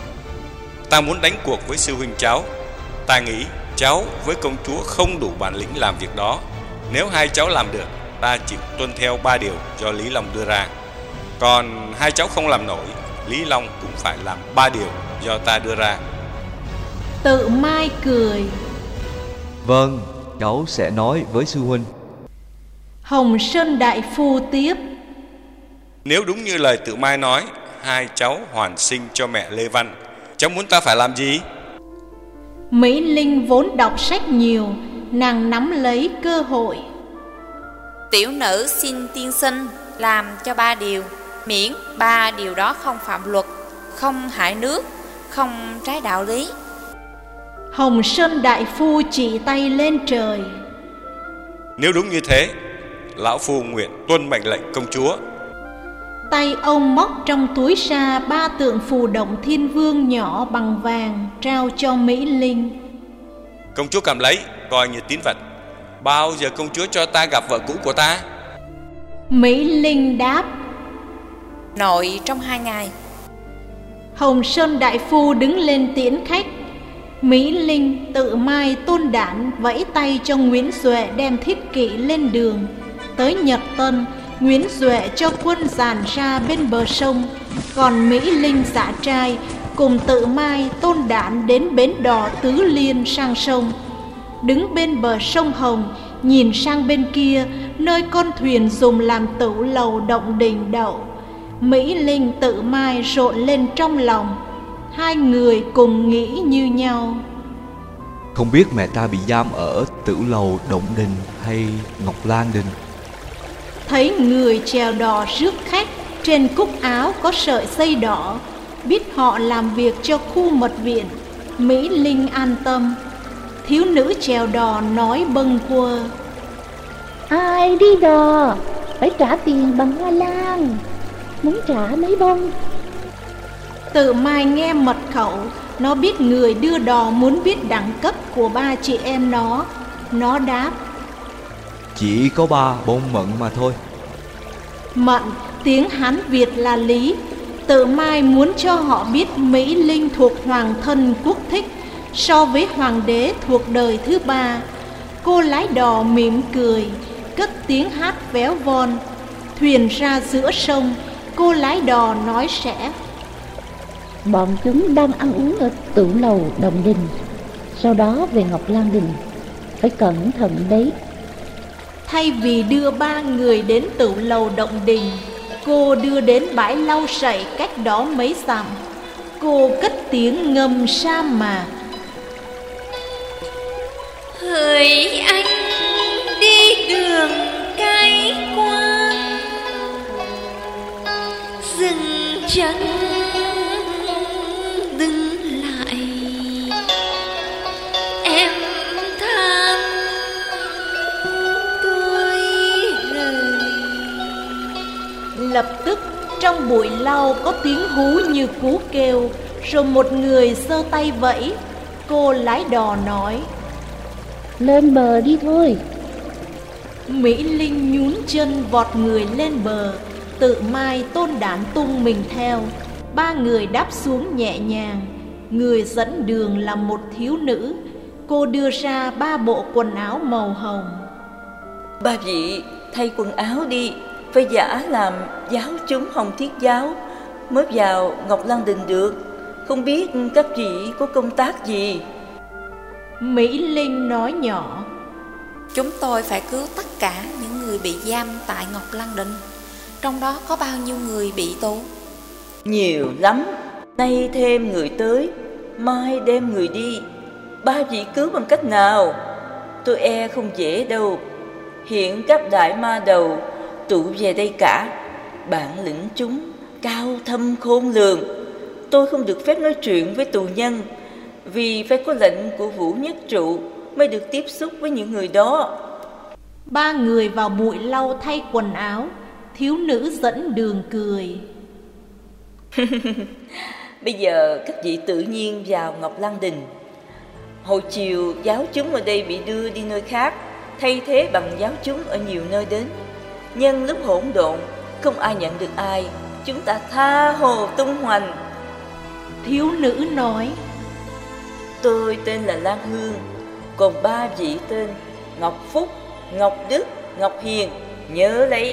Ta muốn đánh cuộc với sư huynh cháu. Ta nghĩ cháu với công chúa không đủ bản lĩnh làm việc đó. Nếu hai cháu làm được, ta chịu tuân theo ba điều do Lý Long đưa ra. Còn hai cháu không làm nổi, Lý Long cũng phải làm ba điều do ta đưa ra. Tự Mai cười: Vâng, cháu sẽ nói với sư huynh. Hồng Sơn đại phu tiếp: Nếu đúng như lời Tự Mai nói, hai cháu hoàn sinh cho mẹ Lê Văn, cháu muốn ta phải làm gì? Mỹ Linh vốn đọc sách nhiều, nàng nắm lấy cơ hội: Tiểu nữ xin tiên sinh làm cho ba điều, miễn ba điều đó không phạm luật, không hại nước, không trái đạo lý. Hồng Sơn đại phu chỉ tay lên trời: Nếu đúng như thế, lão phu nguyện tuân mệnh lệnh công chúa. Tay ông móc trong túi ra ba tượng phù Động Thiên Vương nhỏ bằng vàng, trao cho Mỹ Linh. Công chúa cầm lấy, coi như tín vật. Bao giờ công chúa cho ta gặp vợ cũ của ta? Mỹ Linh đáp: Nội trong hai ngày. Hồng Sơn đại phu đứng lên tiễn khách. Mỹ Linh, Tự Mai, Tôn Đản vẫy tay cho Nguyễn Duệ đem thiết kỵ lên đường. Tới Nhật Tân, Nguyễn Duệ cho quân dàn ra bên bờ sông, còn Mỹ Linh dã trai cùng Tự Mai, Tôn Đản đến bến đò Tứ Liên sang sông. Đứng bên bờ sông Hồng, nhìn sang bên kia, nơi con thuyền dùng làm tửu lầu Động Đình đậu. Mỹ Linh, Tự Mai rộn lên trong lòng. Hai người cùng nghĩ như nhau: Không biết mẹ ta bị giam ở Tửu Lầu Động Đình hay Ngọc Lan Đình. Thấy người chèo đò rước khách, trên cúc áo có sợi dây đỏ, biết họ làm việc cho khu mật viện. Mỹ Linh an tâm. Thiếu nữ chèo đò nói bâng quơ: Ai đi đò phải trả tiền bằng hoa lan, muốn trả mấy bông. Tự Mai nghe mật khẩu, nó biết người đưa đò muốn biết đẳng cấp của ba chị em nó. Nó đáp: Chỉ có ba bông mận mà thôi. Mận tiếng Hán Việt là lý. Tự Mai muốn cho họ biết Mỹ Linh thuộc hoàng thân quốc thích, so với hoàng đế thuộc đời thứ ba. Cô lái đò mỉm cười, cất tiếng hát véo von. Thuyền ra giữa sông, cô lái đò nói sẽ: Bọn chúng đang ăn uống ở tửu lầu Đồng Đình, sau đó về Ngọc Lan Đình. Phải cẩn thận đấy. Thay vì đưa ba người đến tửu lầu Động Đình, cô đưa đến bãi lau sậy cách đó mấy dặm. Cô cất tiếng ngâm sa mạc: Hỡi anh đi đường cay qua, dừng chân dừng lại, em than tôi lời. Lập tức trong bụi lau có tiếng hú như cú kêu, rồi một người giơ tay vẫy. Cô lái đò nói: Lên bờ đi thôi. Mỹ Linh nhún chân vọt người lên bờ. Tự Mai Tôn Đản tung mình theo. Ba người đáp xuống nhẹ nhàng. Người dẫn đường là một thiếu nữ. Cô đưa ra ba bộ quần áo màu hồng. Ba vị thay quần áo đi, phải giả làm giáo chúng Hồng Thiết giáo mới vào Ngọc Lan Đình được. Không biết các vị có công tác gì? Mỹ Linh nói nhỏ: Chúng tôi phải cứu tất cả những người bị giam tại Ngọc Lan Đình. Trong đó có bao nhiêu người bị tù? Nhiều lắm. Nay thêm người tới, mai đem người đi. Ba vị cứu bằng cách nào? Tôi e không dễ đâu. Hiện các đại ma đầu tụ về đây cả. Bản lĩnh chúng cao thâm khôn lường. Tôi không được phép nói chuyện với tù nhân, vì phải có lệnh của Vũ Nhất Trụ mới được tiếp xúc với những người đó. Ba người vào bụi lau thay quần áo. Thiếu nữ dẫn đường cười: Bây giờ các vị tự nhiên vào Ngọc Lan Đình. Hồi chiều giáo chúng ở đây bị đưa đi nơi khác, thay thế bằng giáo chúng ở nhiều nơi đến. Nhân lúc hỗn độn, không ai nhận được ai, chúng ta tha hồ tung hoành. Thiếu nữ nói: Tôi tên là Lan Hương, còn ba vị tên Ngọc Phúc, Ngọc Đức, Ngọc Hiền, nhớ lấy.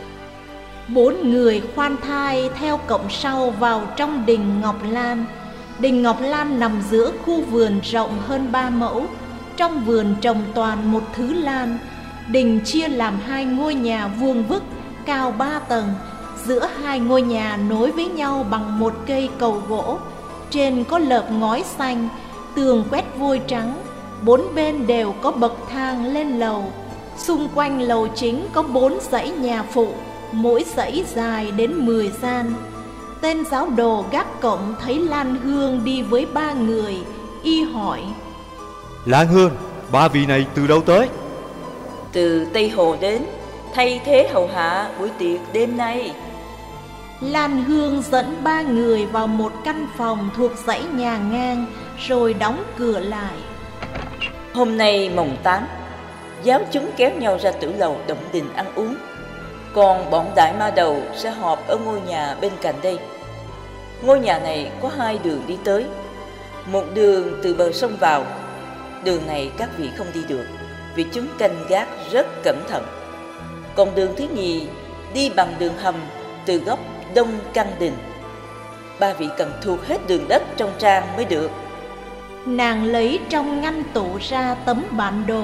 Bốn người khoan thai theo cổng sau vào trong đình Ngọc Lan. Đình Ngọc Lan nằm giữa khu vườn rộng hơn ba mẫu. Trong vườn trồng toàn một thứ lan. Đình chia làm hai ngôi nhà vuông vức, cao ba tầng. Giữa hai ngôi nhà nối với nhau bằng một cây cầu gỗ. Trên có lợp ngói xanh, tường quét vôi trắng. Bốn bên đều có bậc thang lên lầu. Xung quanh lầu chính có bốn dãy nhà phụ, mỗi dãy dài đến mười gian. Tên giáo đồ gác cổng thấy Lan Hương đi với ba người, y hỏi: Lan Hương, ba vị này từ đâu tới? Từ Tây Hồ đến, thay thế hầu hạ buổi tiệc đêm nay. Lan Hương dẫn ba người vào một căn phòng thuộc dãy nhà ngang, rồi đóng cửa lại. Hôm nay mồng tám, giáo chúng kéo nhau ra tử lầu Động Đình ăn uống. Còn bọn đại ma đầu sẽ họp ở ngôi nhà bên cạnh đây. Ngôi nhà này có hai đường đi tới. Một đường từ bờ sông vào. Đường này các vị không đi được, vì chúng canh gác rất cẩn thận. Còn đường thứ nhì đi bằng đường hầm từ góc đông căn đình. Ba vị cần thuộc hết đường đất trong trang mới được. Nàng lấy trong ngăn tủ ra tấm bản đồ.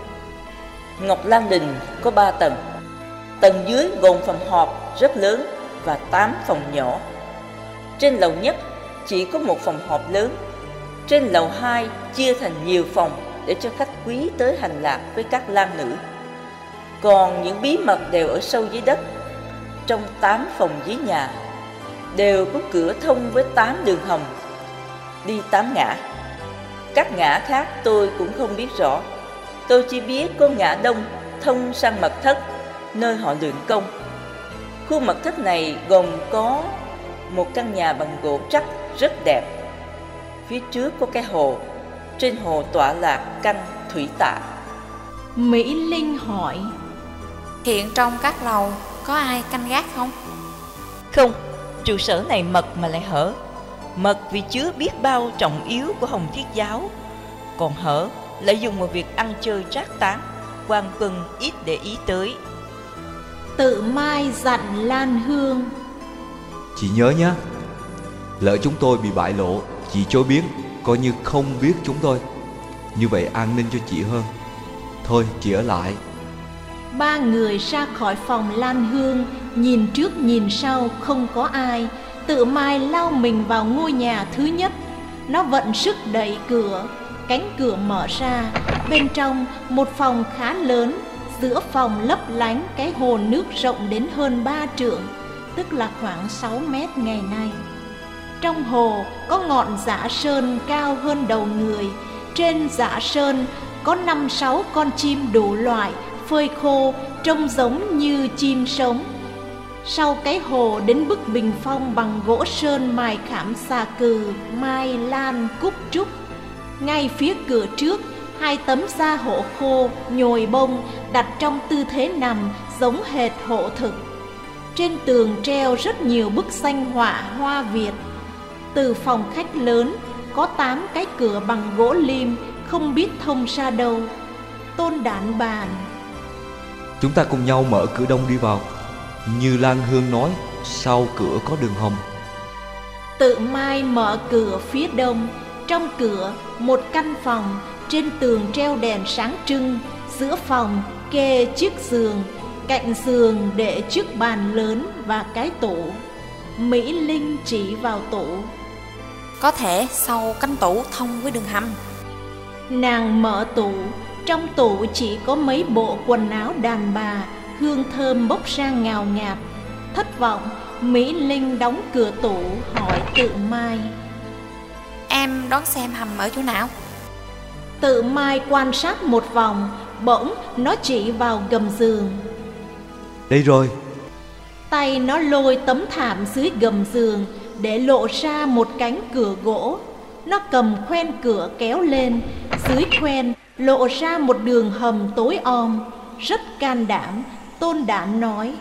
Ngọc Lan Đình có ba tầng. Tầng dưới gồm phòng họp rất lớn và tám phòng nhỏ. Trên lầu nhất chỉ có một phòng họp lớn. Trên lầu hai chia thành nhiều phòng để cho khách quý tới hành lạc với các lang nữ. Còn những bí mật đều ở sâu dưới đất. Trong tám phòng dưới nhà đều có cửa thông với tám đường hầm, đi tám ngã. các ngã khác tôi cũng không biết rõ. Tôi chỉ biết có ngã đông thông sang mật thất, nơi họ luyện công. Khu mật thất này gồm có một căn nhà bằng gỗ trắc rất đẹp. Phía trước có cái hồ, trên hồ tọa lạc căn thủy tạ. Mỹ Linh hỏi: Hiện trong các lầu có ai canh gác không? Không, trụ sở này mật mà lại hở. Mật vì chứa biết bao trọng yếu của Hồng Thiết giáo, còn hở lại dùng vào việc ăn chơi trác tán, quan quân ít để ý tới. Tự Mai dặn Lan Hương: Chị nhớ nhé, lỡ chúng tôi bị bại lộ, chị chối biến, coi như không biết chúng tôi. Như vậy an ninh cho chị hơn. Thôi chị ở lại. Ba người ra khỏi phòng Lan Hương, nhìn trước nhìn sau không có ai. Tự Mai lao mình vào ngôi nhà thứ nhất. Nó vận sức đẩy cửa, cánh cửa mở ra. Bên trong một phòng khá lớn, giữa phòng lấp lánh cái hồ nước rộng đến hơn ba trượng, tức là khoảng sáu mét ngày nay. Trong hồ có ngọn dã sơn cao hơn đầu người. Trên dã sơn có năm sáu con chim đủ loại phơi khô, trông giống như chim sống. Sau cái hồ đến bức bình phong bằng gỗ sơn mài khảm xà cừ, mai, lan, cúc trúc. Ngay phía cửa trước, hai tấm da hổ khô, nhồi bông đặt trong tư thế nằm giống hệt hộ thực. Trên tường treo rất nhiều bức danh họa hoa Việt. Từ phòng khách lớn có tám cái cửa bằng gỗ lim, không biết thông ra đâu. Tôn Đản bàn: Chúng ta cùng nhau mở cửa đông đi vào. Như Lan Hương nói, sau cửa có đường hầm. Tự Mai mở cửa phía đông. Trong cửa một căn phòng, trên tường treo đèn sáng trưng. Giữa phòng kê chiếc giường, cạnh giường để chiếc bàn lớn và cái tủ. Mỹ Linh chỉ vào tủ: Có thể sau cánh tủ thông với đường hầm. Nàng mở tủ. Trong tủ chỉ có mấy bộ quần áo đàn bà, hương thơm bốc ra ngào ngạt. Thất vọng, Mỹ Linh đóng cửa tủ, hỏi Tự Mai: Em đoán xem hầm ở chỗ nào? Tự Mai quan sát một vòng, bỗng nó chỉ vào gầm giường. Đây rồi. Tay nó lôi tấm thảm dưới gầm giường để lộ ra một cánh cửa gỗ. Nó cầm khoen cửa kéo lên, dưới khoen lộ ra một đường hầm tối om. Rất can đảm, Tôn Đản nói: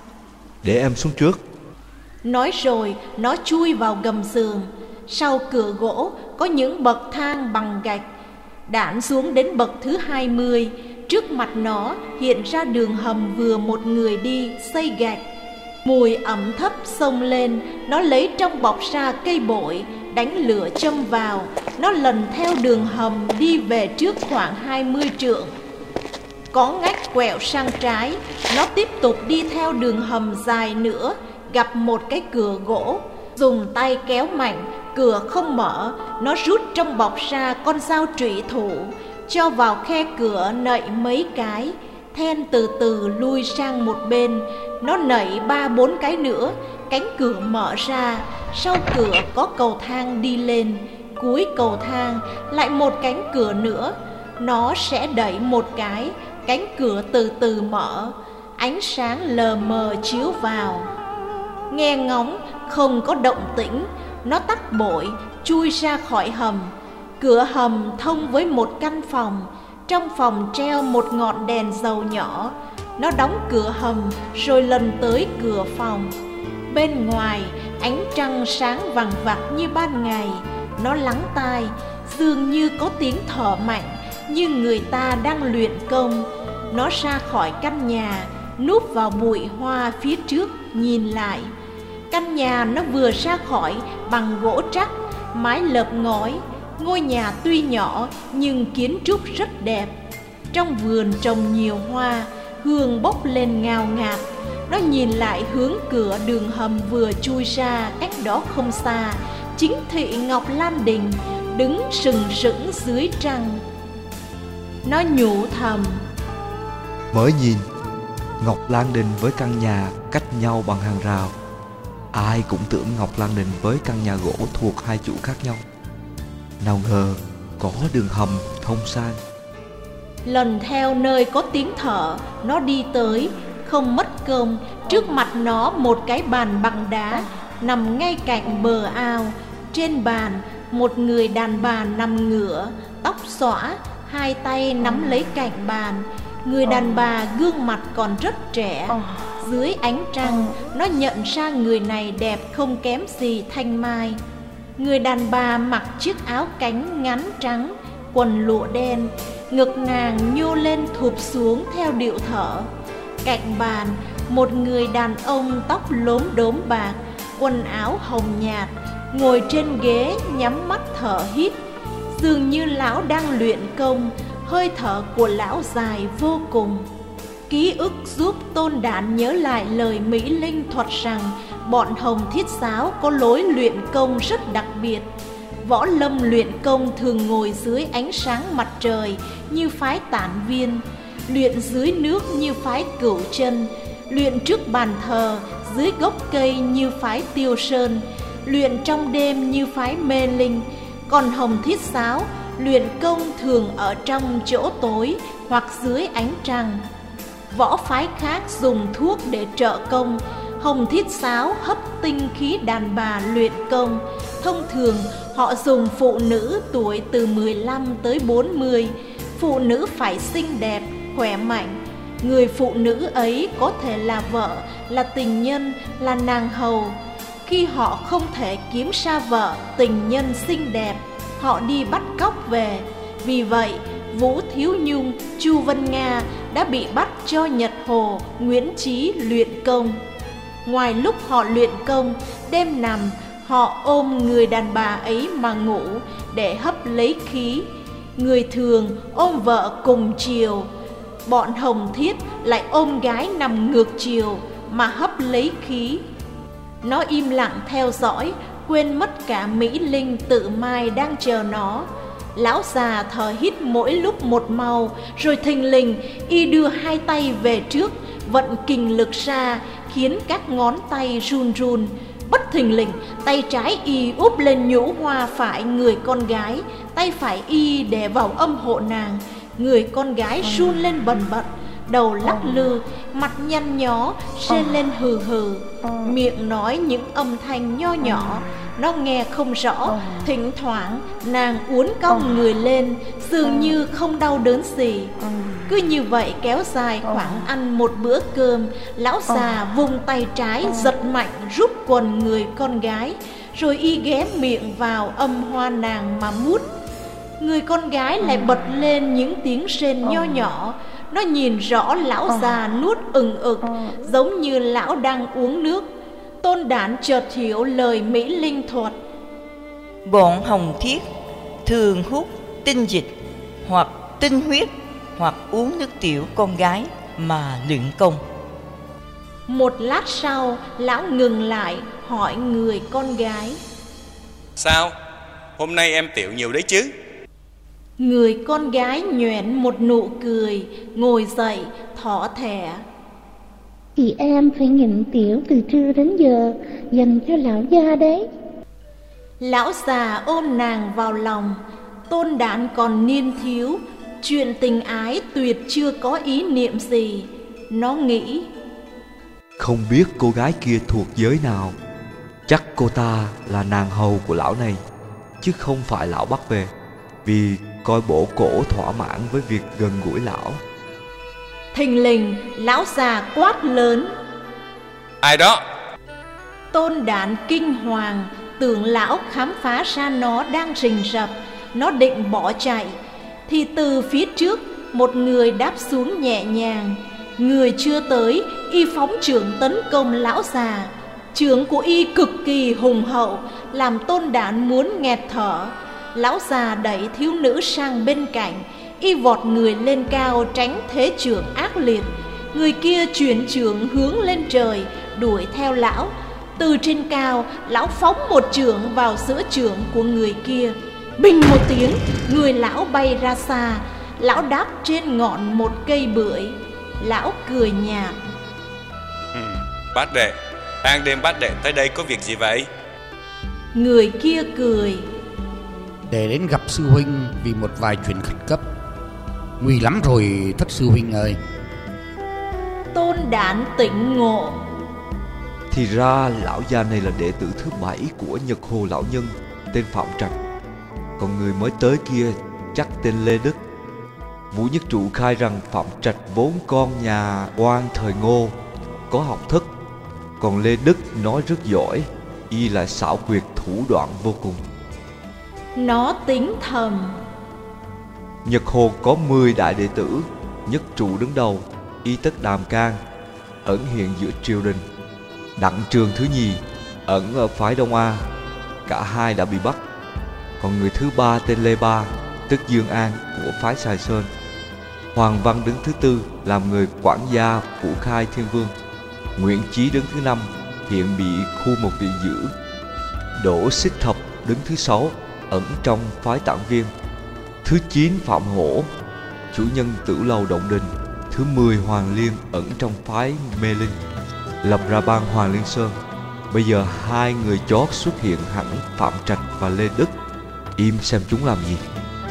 Để em xuống trước. Nói rồi nó chui vào gầm giường. Sau cửa gỗ có những bậc thang bằng gạch. Đản xuống đến bậc thứ hai mươi. Trước mặt nó hiện ra đường hầm vừa một người đi, xây gạch. Mùi ẩm thấp xông lên. Nó lấy trong bọc ra cây bội, đánh lửa châm vào. Nó lần theo đường hầm đi về trước khoảng hai mươi trượng. Có ngách quẹo sang trái. Nó tiếp tục đi theo đường hầm dài nữa, gặp một cái cửa gỗ. Dùng tay kéo mạnh, cửa không mở. Nó rút trong bọc ra con dao trụy thủ, cho vào khe cửa nạy mấy cái. Then từ từ lui sang một bên. Nó nạy ba bốn cái nữa, cánh cửa mở ra. Sau cửa có cầu thang đi lên. Cuối cầu thang lại một cánh cửa nữa. Nó sẽ đẩy một cái, cánh cửa từ từ mở. Ánh sáng lờ mờ chiếu vào. Nghe ngóng không có động tĩnh. Nó tắt bội, chui ra khỏi hầm. Cửa hầm thông với một căn phòng. Trong phòng treo một ngọn đèn dầu nhỏ. Nó đóng cửa hầm rồi lần tới cửa phòng. Bên ngoài ánh trăng sáng vằng vặc như ban ngày. Nó lắng tai, dường như có tiếng thở mạnh, như người ta đang luyện công. Nó ra khỏi căn nhà, núp vào bụi hoa phía trước, nhìn lại. Căn nhà nó vừa ra khỏi bằng gỗ trắc, mái lợp ngói. Ngôi nhà tuy nhỏ nhưng kiến trúc rất đẹp. Trong vườn trồng nhiều hoa, hương bốc lên ngào ngạt. Nó nhìn lại hướng cửa đường hầm vừa chui ra, cách đó không xa, chính thị Ngọc Lan Đình đứng sừng sững dưới trăng. Nó nhủ thầm: Mới nhìn, Ngọc Lan Đình với căn nhà cách nhau bằng hàng rào. Ai cũng tưởng Ngọc Lan Đình với căn nhà gỗ thuộc hai chủ khác nhau. Nào ngờ có đường hầm thông sang. Lần theo nơi có tiếng thở, nó đi tới, không mất công. Trước mặt nó một cái bàn bằng đá nằm ngay cạnh bờ ao. Trên bàn một người đàn bà nằm ngửa, tóc xõa, hai tay nắm lấy cạnh bàn. Người đàn bà gương mặt còn rất trẻ. Dưới ánh trăng, nó nhận ra người này đẹp không kém gì Thanh Mai. Người đàn bà mặc chiếc áo cánh ngắn trắng, quần lụa đen, ngực nàng nhô lên thụp xuống theo điệu thở. Cạnh bàn, một người đàn ông tóc lốm đốm bạc, quần áo hồng nhạt, ngồi trên ghế nhắm mắt thở hít. Dường như lão đang luyện công, hơi thở của lão dài vô cùng. Ký ức giúp Tôn Đản nhớ lại lời Mỹ Linh thuật rằng bọn Hồng Thiết Giáo có lối luyện công rất đặc biệt. Võ lâm luyện công thường ngồi dưới ánh sáng mặt trời như phái Tản Viên, luyện dưới nước như phái Cửu Chân, luyện trước bàn thờ dưới gốc cây như phái Tiêu Sơn, luyện trong đêm như phái Mê Linh. Còn Hồng Thiết Giáo luyện công thường ở trong chỗ tối hoặc dưới ánh trăng. Võ phái khác dùng thuốc để trợ công, Hồng Thiết Giáo hấp tinh khí đàn bà luyện công. Thông thường họ dùng phụ nữ tuổi từ mười lăm tới bốn mươi. Phụ nữ phải xinh đẹp, khỏe mạnh. Người phụ nữ ấy có thể là vợ, là tình nhân, là nàng hầu. Khi họ không thể kiếm ra vợ, tình nhân xinh đẹp, họ đi bắt cóc về. Vì vậy, Vũ Thiếu Nhung, Chu Vân Nga đã bị bắt cho Nhật Hồ, Nguyễn Chí luyện công. Ngoài lúc họ luyện công, đêm nằm, họ ôm người đàn bà ấy mà ngủ để hấp lấy khí. Người thường ôm vợ cùng chiều, bọn Hồng Thiết lại ôm gái nằm ngược chiều mà hấp lấy khí. Nó im lặng theo dõi, quên mất cả Mỹ Linh Tự Mai đang chờ nó. Lão già thở hít mỗi lúc một mau, rồi thình lình y đưa hai tay về trước, vận kình lực ra, khiến các ngón tay run run. Bất thình lình, tay trái y úp lên nhũ hoa phải người con gái, tay phải y đè vào âm hộ nàng. Người con gái run lên bần bật, đầu lắc lư, mặt nhăn nhó, rên lên hừ hừ, miệng nói những âm thanh nho nhỏ, nó nghe không rõ. Thỉnh thoảng nàng uốn cong người lên, dường như không đau đớn gì. Cứ như vậy kéo dài khoảng ăn một bữa cơm. Lão già vung tay trái giật mạnh rút quần người con gái, rồi y ghé miệng vào âm hoa nàng mà mút. Người con gái lại bật lên những tiếng rên nho nhỏ. Nó nhìn rõ lão già nuốt ừng ực, giống như lão đang uống nước. Tôn Đản chợt hiểu lời Mỹ Linh thuật. Bọn Hồng Thiết thường hút tinh dịch hoặc tinh huyết hoặc uống nước tiểu con gái mà luyện công. Một lát sau, lão ngừng lại hỏi người con gái: Sao? Hôm nay em tiểu nhiều đấy chứ? Người con gái nhoẻn một nụ cười, ngồi dậy, thỏ thẻ: Thì em phải nhịn tiểu từ trưa đến giờ, dành cho lão gia đấy. Lão già ôm nàng vào lòng. Tôn Đản còn niên thiếu, chuyện tình ái tuyệt chưa có ý niệm gì. Nó nghĩ: Không biết cô gái kia thuộc giới nào. Chắc cô ta là nàng hầu của lão này, chứ không phải lão bắt về, vì coi bổ cổ thỏa mãn với việc gần gũi lão. Thình lình, lão già quát lớn: Ai đó? Tôn Đản kinh hoàng, tưởng lão khám phá ra nó đang rình rập. Nó định bỏ chạy, thì từ phía trước một người đáp xuống nhẹ nhàng. Người chưa tới, y phóng chưởng tấn công lão già. Chưởng của y cực kỳ hùng hậu, làm Tôn Đản muốn nghẹt thở. Lão già đẩy thiếu nữ sang bên cạnh, y vọt người lên cao tránh thế chưởng ác liệt. Người kia chuyển chưởng hướng lên trời, đuổi theo lão. Từ trên cao, lão phóng một chưởng vào giữa chưởng của người kia. Bình một tiếng, người lão bay ra xa. Lão đáp trên ngọn một cây bưởi. Lão cười nhạt: ừ, Bát đệ, ban đêm bát đệ tới đây có việc gì vậy? Người kia cười: để đến gặp sư huynh vì một vài chuyện khẩn cấp. Nguy lắm rồi thất sư huynh ơi. Tôn Đản tỉnh ngộ. Thì ra lão già này là đệ tử thứ bảy của Nhật Hồ lão nhân, tên Phạm Trạch. Còn người mới tới kia chắc tên Lê Đức. Vũ Nhất Trụ khai rằng Phạm Trạch vốn con nhà quan thời Ngô, có học thức. Còn Lê Đức nói rất giỏi, y lại xảo quyệt thủ đoạn vô cùng. Nó tính thầm. Nhật Hồ có mười đại đệ tử, Nhất Trụ đứng đầu, y tất Đàm Can, ẩn hiện giữa triều đình. Đặng Trường thứ nhì, ẩn ở phái Đông A, cả hai đã bị bắt. Còn người thứ ba tên Lê Ba, tức Dương An của phái Sài Sơn. Hoàng Văn đứng thứ tư, làm người quản gia phủ Khai Thiên Vương. Nguyễn Chí đứng thứ năm, hiện bị khu một viện giữ. Đỗ Xích Thập đứng thứ sáu, ẩn trong phái Tản Viên. Thứ chín Phạm Hổ, chủ nhân Tử Lầu Động Đình. Thứ mười Hoàng Liên, ẩn trong phái Mê Linh, lập ra bang Hoàng Liên Sơn. Bây giờ hai người chót xuất hiện hẳn, Phạm Trạch và Lê Đức. Im xem chúng làm gì.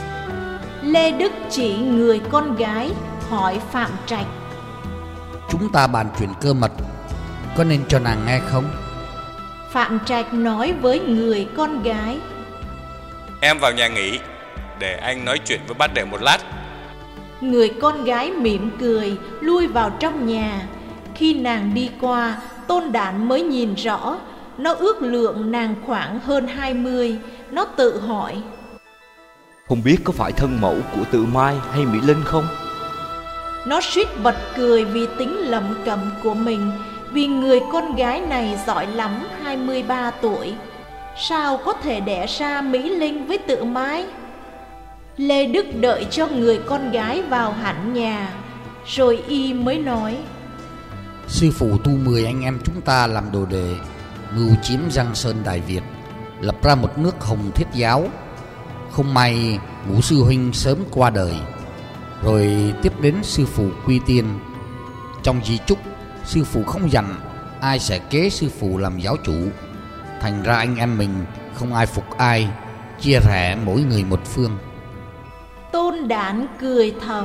Lê Đức chỉ người con gái, hỏi Phạm Trạch. Chúng ta bàn chuyện cơ mật, có nên cho nàng nghe không? Phạm Trạch nói với người con gái. Em vào nhà nghỉ, để anh nói chuyện với bát đệ một lát. Người con gái mỉm cười, lui vào trong nhà. Khi nàng đi qua, Tôn Đản mới nhìn rõ. Nó ước lượng nàng khoảng hơn hai mươi. Nó tự hỏi, không biết có phải thân mẫu của Tự Mai hay Mỹ Linh không? Nó suýt bật cười vì tính lẩm cẩm của mình. Vì người con gái này giỏi lắm, hai mươi ba tuổi. Sao có thể đẻ ra Mỹ Linh với Tự Mai? Lê Đức đợi cho người con gái vào hẳn nhà, rồi y mới nói. Sư phụ tu mười anh em chúng ta làm đồ đệ, mưu chiếm Giang Sơn Đại Việt, lập ra một nước Hồng Thiết giáo. Không may ngũ sư huynh sớm qua đời, rồi tiếp đến sư phụ Quy Tiên. Trong di chúc, sư phụ không dặn ai sẽ kế sư phụ làm giáo chủ. Thành ra anh em mình không ai phục ai, chia rẽ mỗi người một phương. Tôn Đản cười thầm.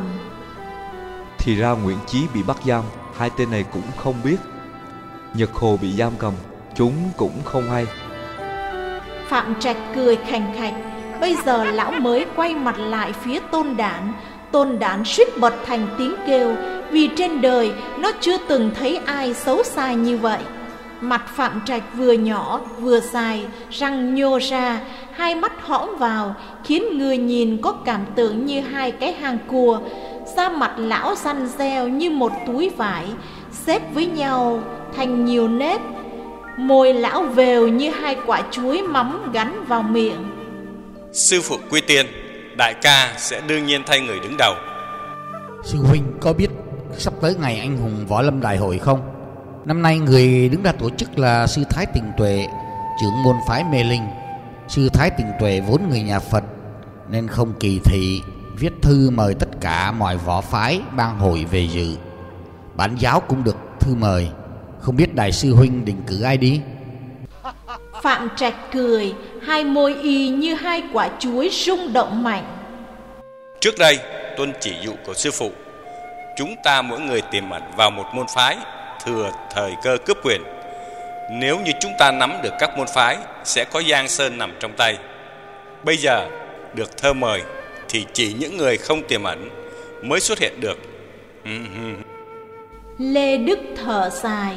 Thì ra Nguyễn Chí bị bắt giam, hai tên này cũng không biết. Nhật Hồ bị giam cầm, chúng cũng không hay. Phạm Trạch cười khành khạch. Bây giờ lão mới quay mặt lại phía Tôn Đản. Tôn Đản suýt bật thành tiếng kêu, vì trên đời nó chưa từng thấy ai xấu xa như vậy. Mặt Phạm Trạch vừa nhỏ vừa dài, răng nhô ra, hai mắt hõm vào, khiến người nhìn có cảm tưởng như hai cái hang cua. Da mặt lão răn reo như một túi vải, xếp với nhau thành nhiều nếp. Môi lão vều như hai quả chuối mắm gắn vào miệng. Sư phụ Quy Tiên, đại ca sẽ đương nhiên thay người đứng đầu. Sư huynh có biết sắp tới ngày anh hùng võ lâm đại hội không? Năm nay người đứng ra tổ chức là sư Thái Tịnh Tuệ, trưởng môn phái Mê Linh. Sư Thái Tịnh Tuệ vốn người nhà Phật, nên không kỳ thị, viết thư mời tất cả mọi võ phái bang hội về dự. Bản giáo cũng được thư mời. Không biết đại sư huynh định cử ai đi? Phạm Trạch cười, hai môi y như hai quả chuối rung động mạnh. Trước đây tuân chỉ dụ của sư phụ, chúng ta mỗi người tiềm ẩn vào một môn phái, thừa thời cơ cướp quyền. Nếu như chúng ta nắm được các môn phái, sẽ có Giang Sơn nằm trong tay. Bây giờ được thơ mời thì chỉ những người không tiềm ẩn mới xuất hiện được. Lê Đức thở dài.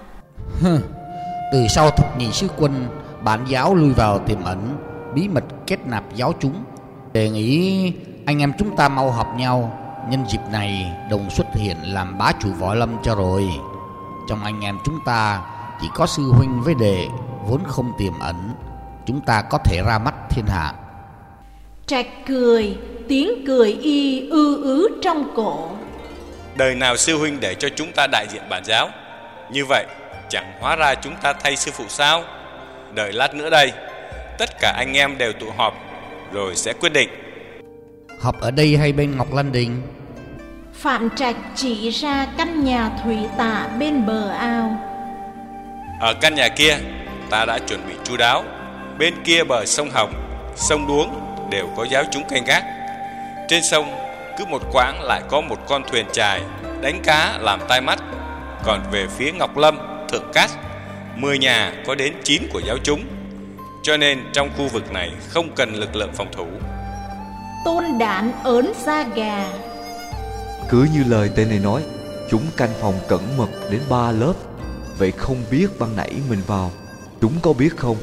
Từ sau thập nhị sứ quân, bản giáo lui vào tiềm ẩn, bí mật kết nạp giáo chúng. Đề nghị anh em chúng ta mau hợp nhau, nhân dịp này đồng xuất hiện làm bá chủ võ lâm cho rồi. Trong anh em chúng ta chỉ có sư huynh với đệ vốn không tiềm ẩn, chúng ta có thể ra mắt thiên hạ. Trạch cười, tiếng cười y ư ứ trong cổ. Đời nào sư huynh để cho chúng ta đại diện bản giáo? Như vậy chẳng hóa ra chúng ta thay sư phụ sao? Đợi lát nữa đây, tất cả anh em đều tụ họp, rồi sẽ quyết định. Họp ở đây hay bên Ngọc Lan Đình? Phạm Trạch chỉ ra căn nhà thủy tạ bên bờ ao. Ở căn nhà kia ta đã chuẩn bị chu đáo. Bên kia bờ sông Hồng, sông Đuống đều có giáo chúng canh gác. Trên sông cứ một quãng lại có một con thuyền chài đánh cá làm tai mắt. Còn về phía Ngọc Lâm, Thượng Cát, mười nhà có đến chín của giáo chúng, cho nên trong khu vực này không cần lực lượng phòng thủ. Tôn Đản ớn da gà. Cứ như lời tên này nói, chúng canh phòng cẩn mật đến ba lớp. Vậy không biết ban nãy mình vào, chúng có biết không?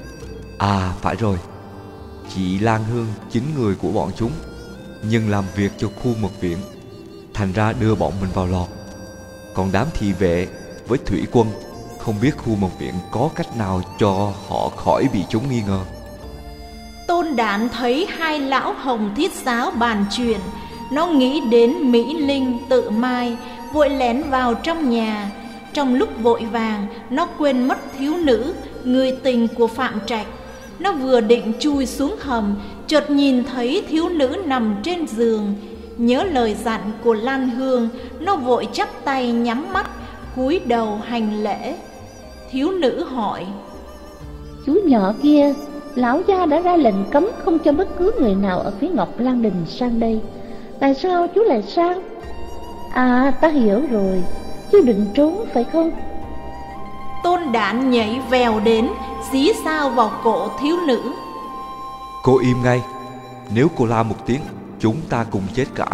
À phải rồi, chị Lan Hương chính người của bọn chúng, nhưng làm việc cho khu mật viện, thành ra đưa bọn mình vào lọt. Còn đám thị vệ với thủy quân không biết khu mật viện có cách nào cho họ khỏi bị chúng nghi ngờ. Tôn Đản thấy hai lão hồng thiết giáo bàn chuyện, nó nghĩ đến Mỹ Linh Tự Mai, vội lén vào trong nhà. Trong lúc vội vàng, nó quên mất thiếu nữ, người tình của Phạm Trạch. Nó vừa định chui xuống hầm, chợt nhìn thấy thiếu nữ nằm trên giường. Nhớ lời dặn của Lan Hương, nó vội chắp tay nhắm mắt, cúi đầu hành lễ. Thiếu nữ hỏi: Chú nhỏ kia, lão gia đã ra lệnh cấm không cho bất cứ người nào ở phía Ngọc Lan Đình sang đây. Tại sao chú lại sang? À, ta hiểu rồi, chú định trốn phải không? Tôn Đản nhảy vèo đến, dí dao vào cổ thiếu nữ. Cô im ngay, nếu cô la một tiếng, chúng ta cùng chết cả.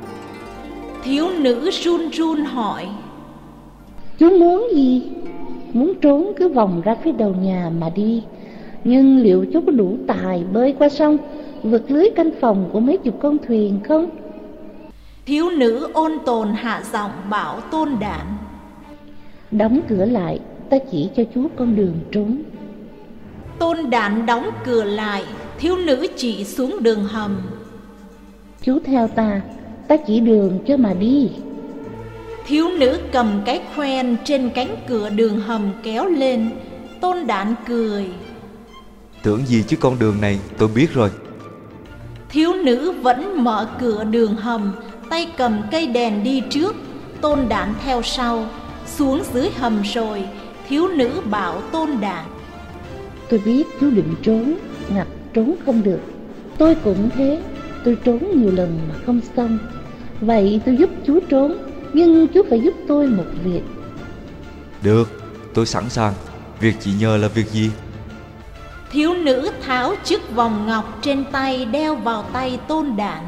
Thiếu nữ run run hỏi: Chú muốn gì? Muốn trốn cứ vòng ra phía đầu nhà mà đi. Nhưng liệu chú có đủ tài bơi qua sông, vượt lưới canh phòng của mấy chục con thuyền không? Thiếu nữ ôn tồn hạ giọng bảo Tôn Đản: Đóng cửa lại, ta chỉ cho chú con đường trốn. Tôn Đản đóng cửa lại, thiếu nữ chỉ xuống đường hầm. Chú theo ta, ta chỉ đường cho mà đi. Thiếu nữ cầm cái khoen trên cánh cửa đường hầm kéo lên. Tôn Đản cười: Tưởng gì chứ con đường này tôi biết rồi. Thiếu nữ vẫn mở cửa đường hầm, tay cầm cây đèn đi trước, Tôn Đản theo sau. Xuống dưới hầm rồi, thiếu nữ bảo Tôn Đản: Tôi biết chú định trốn, ngặt trốn không được. Tôi cũng thế, tôi trốn nhiều lần mà không xong. Vậy tôi giúp chú trốn, nhưng chú phải giúp tôi một việc. Được, tôi sẵn sàng. Việc chị nhờ là việc gì? Thiếu nữ tháo chiếc vòng ngọc trên tay đeo vào tay Tôn Đản.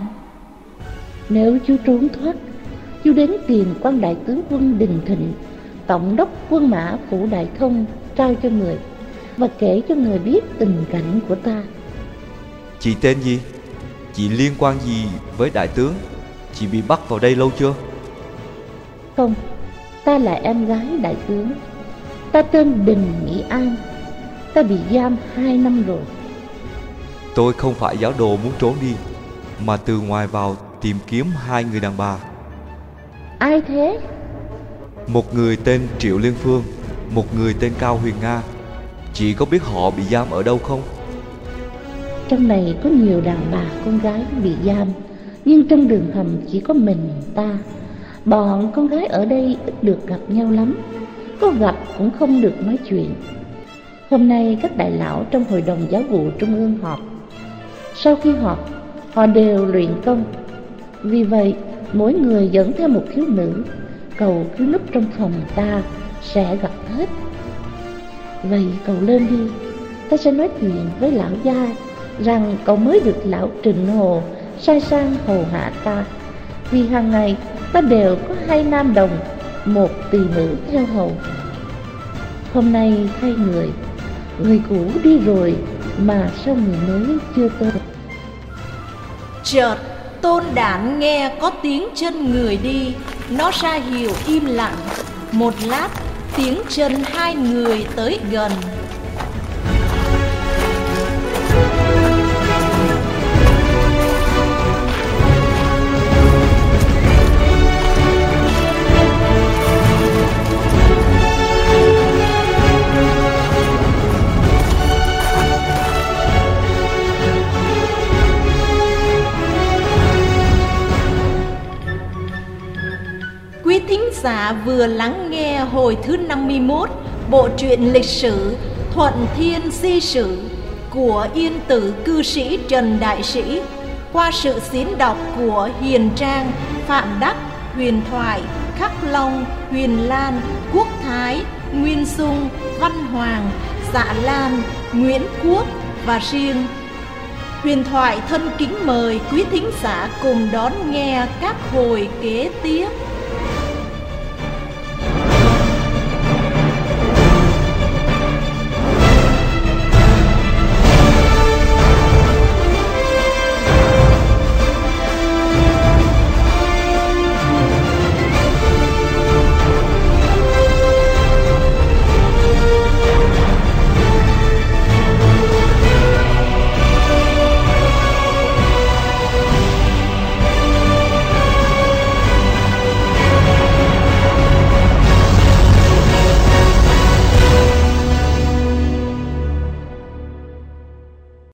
Nếu chú trốn thoát, chú đến tìm quan đại tướng quân Đình Thịnh, tổng đốc quân mã phủ Đại Thông, trao cho người và kể cho người biết tình cảnh của ta. Chị tên gì? Chị liên quan gì với đại tướng? Chị bị bắt vào đây lâu chưa? Không, ta là em gái đại tướng. Ta tên Đình Nghĩ An. Ta bị giam hai năm rồi. Tôi không phải giáo đồ muốn trốn đi, mà từ ngoài vào tìm kiếm hai người đàn bà. Ai thế? Một người tên Triệu Liên Phương, một người tên Cao Huyền Nga. Chị có biết họ bị giam ở đâu không? Trong này có nhiều đàn bà con gái bị giam, nhưng trong đường hầm chỉ có mình ta. Bọn con gái ở đây ít được gặp nhau lắm, có gặp cũng không được nói chuyện. Hôm nay các đại lão trong hội đồng giáo vụ trung ương họp. Sau khi họp, họ đều luyện công. Vì vậy, mỗi người dẫn theo một thiếu nữ. Cậu cứ núp trong phòng ta sẽ gặp hết. Vậy cậu lên đi, ta sẽ nói chuyện với lão gia rằng cậu mới được lão Trịnh Hồ sai sang hầu hạ ta. Vì hàng ngày ta đều có hai nam đồng, một tỳ nữ theo hầu. Hôm nay thay người, người cũ đi rồi mà sao người mới chưa tới? Chợt Tôn Đản nghe có tiếng chân người đi, nó ra hiệu im lặng. Một lát, tiếng chân hai người tới gần. Quý thính giả vừa lắng nghe hồi thứ năm mươi mốt bộ truyện lịch sử Thuận Thiên Di Sử. của yên tử cư sĩ Trần Đại Sĩ, qua sự diễn đọc của Hiền Trang, Phạm Đắc, Huyền Thoại, Khắc Long, Huyền Lan, Quốc Thái, Nguyên Sung, Văn Hoàng, Dạ Lan, Nguyễn Quốc và riêng. Huyền Thoại thân kính mời quý thính giả cùng đón nghe các hồi kế tiếp.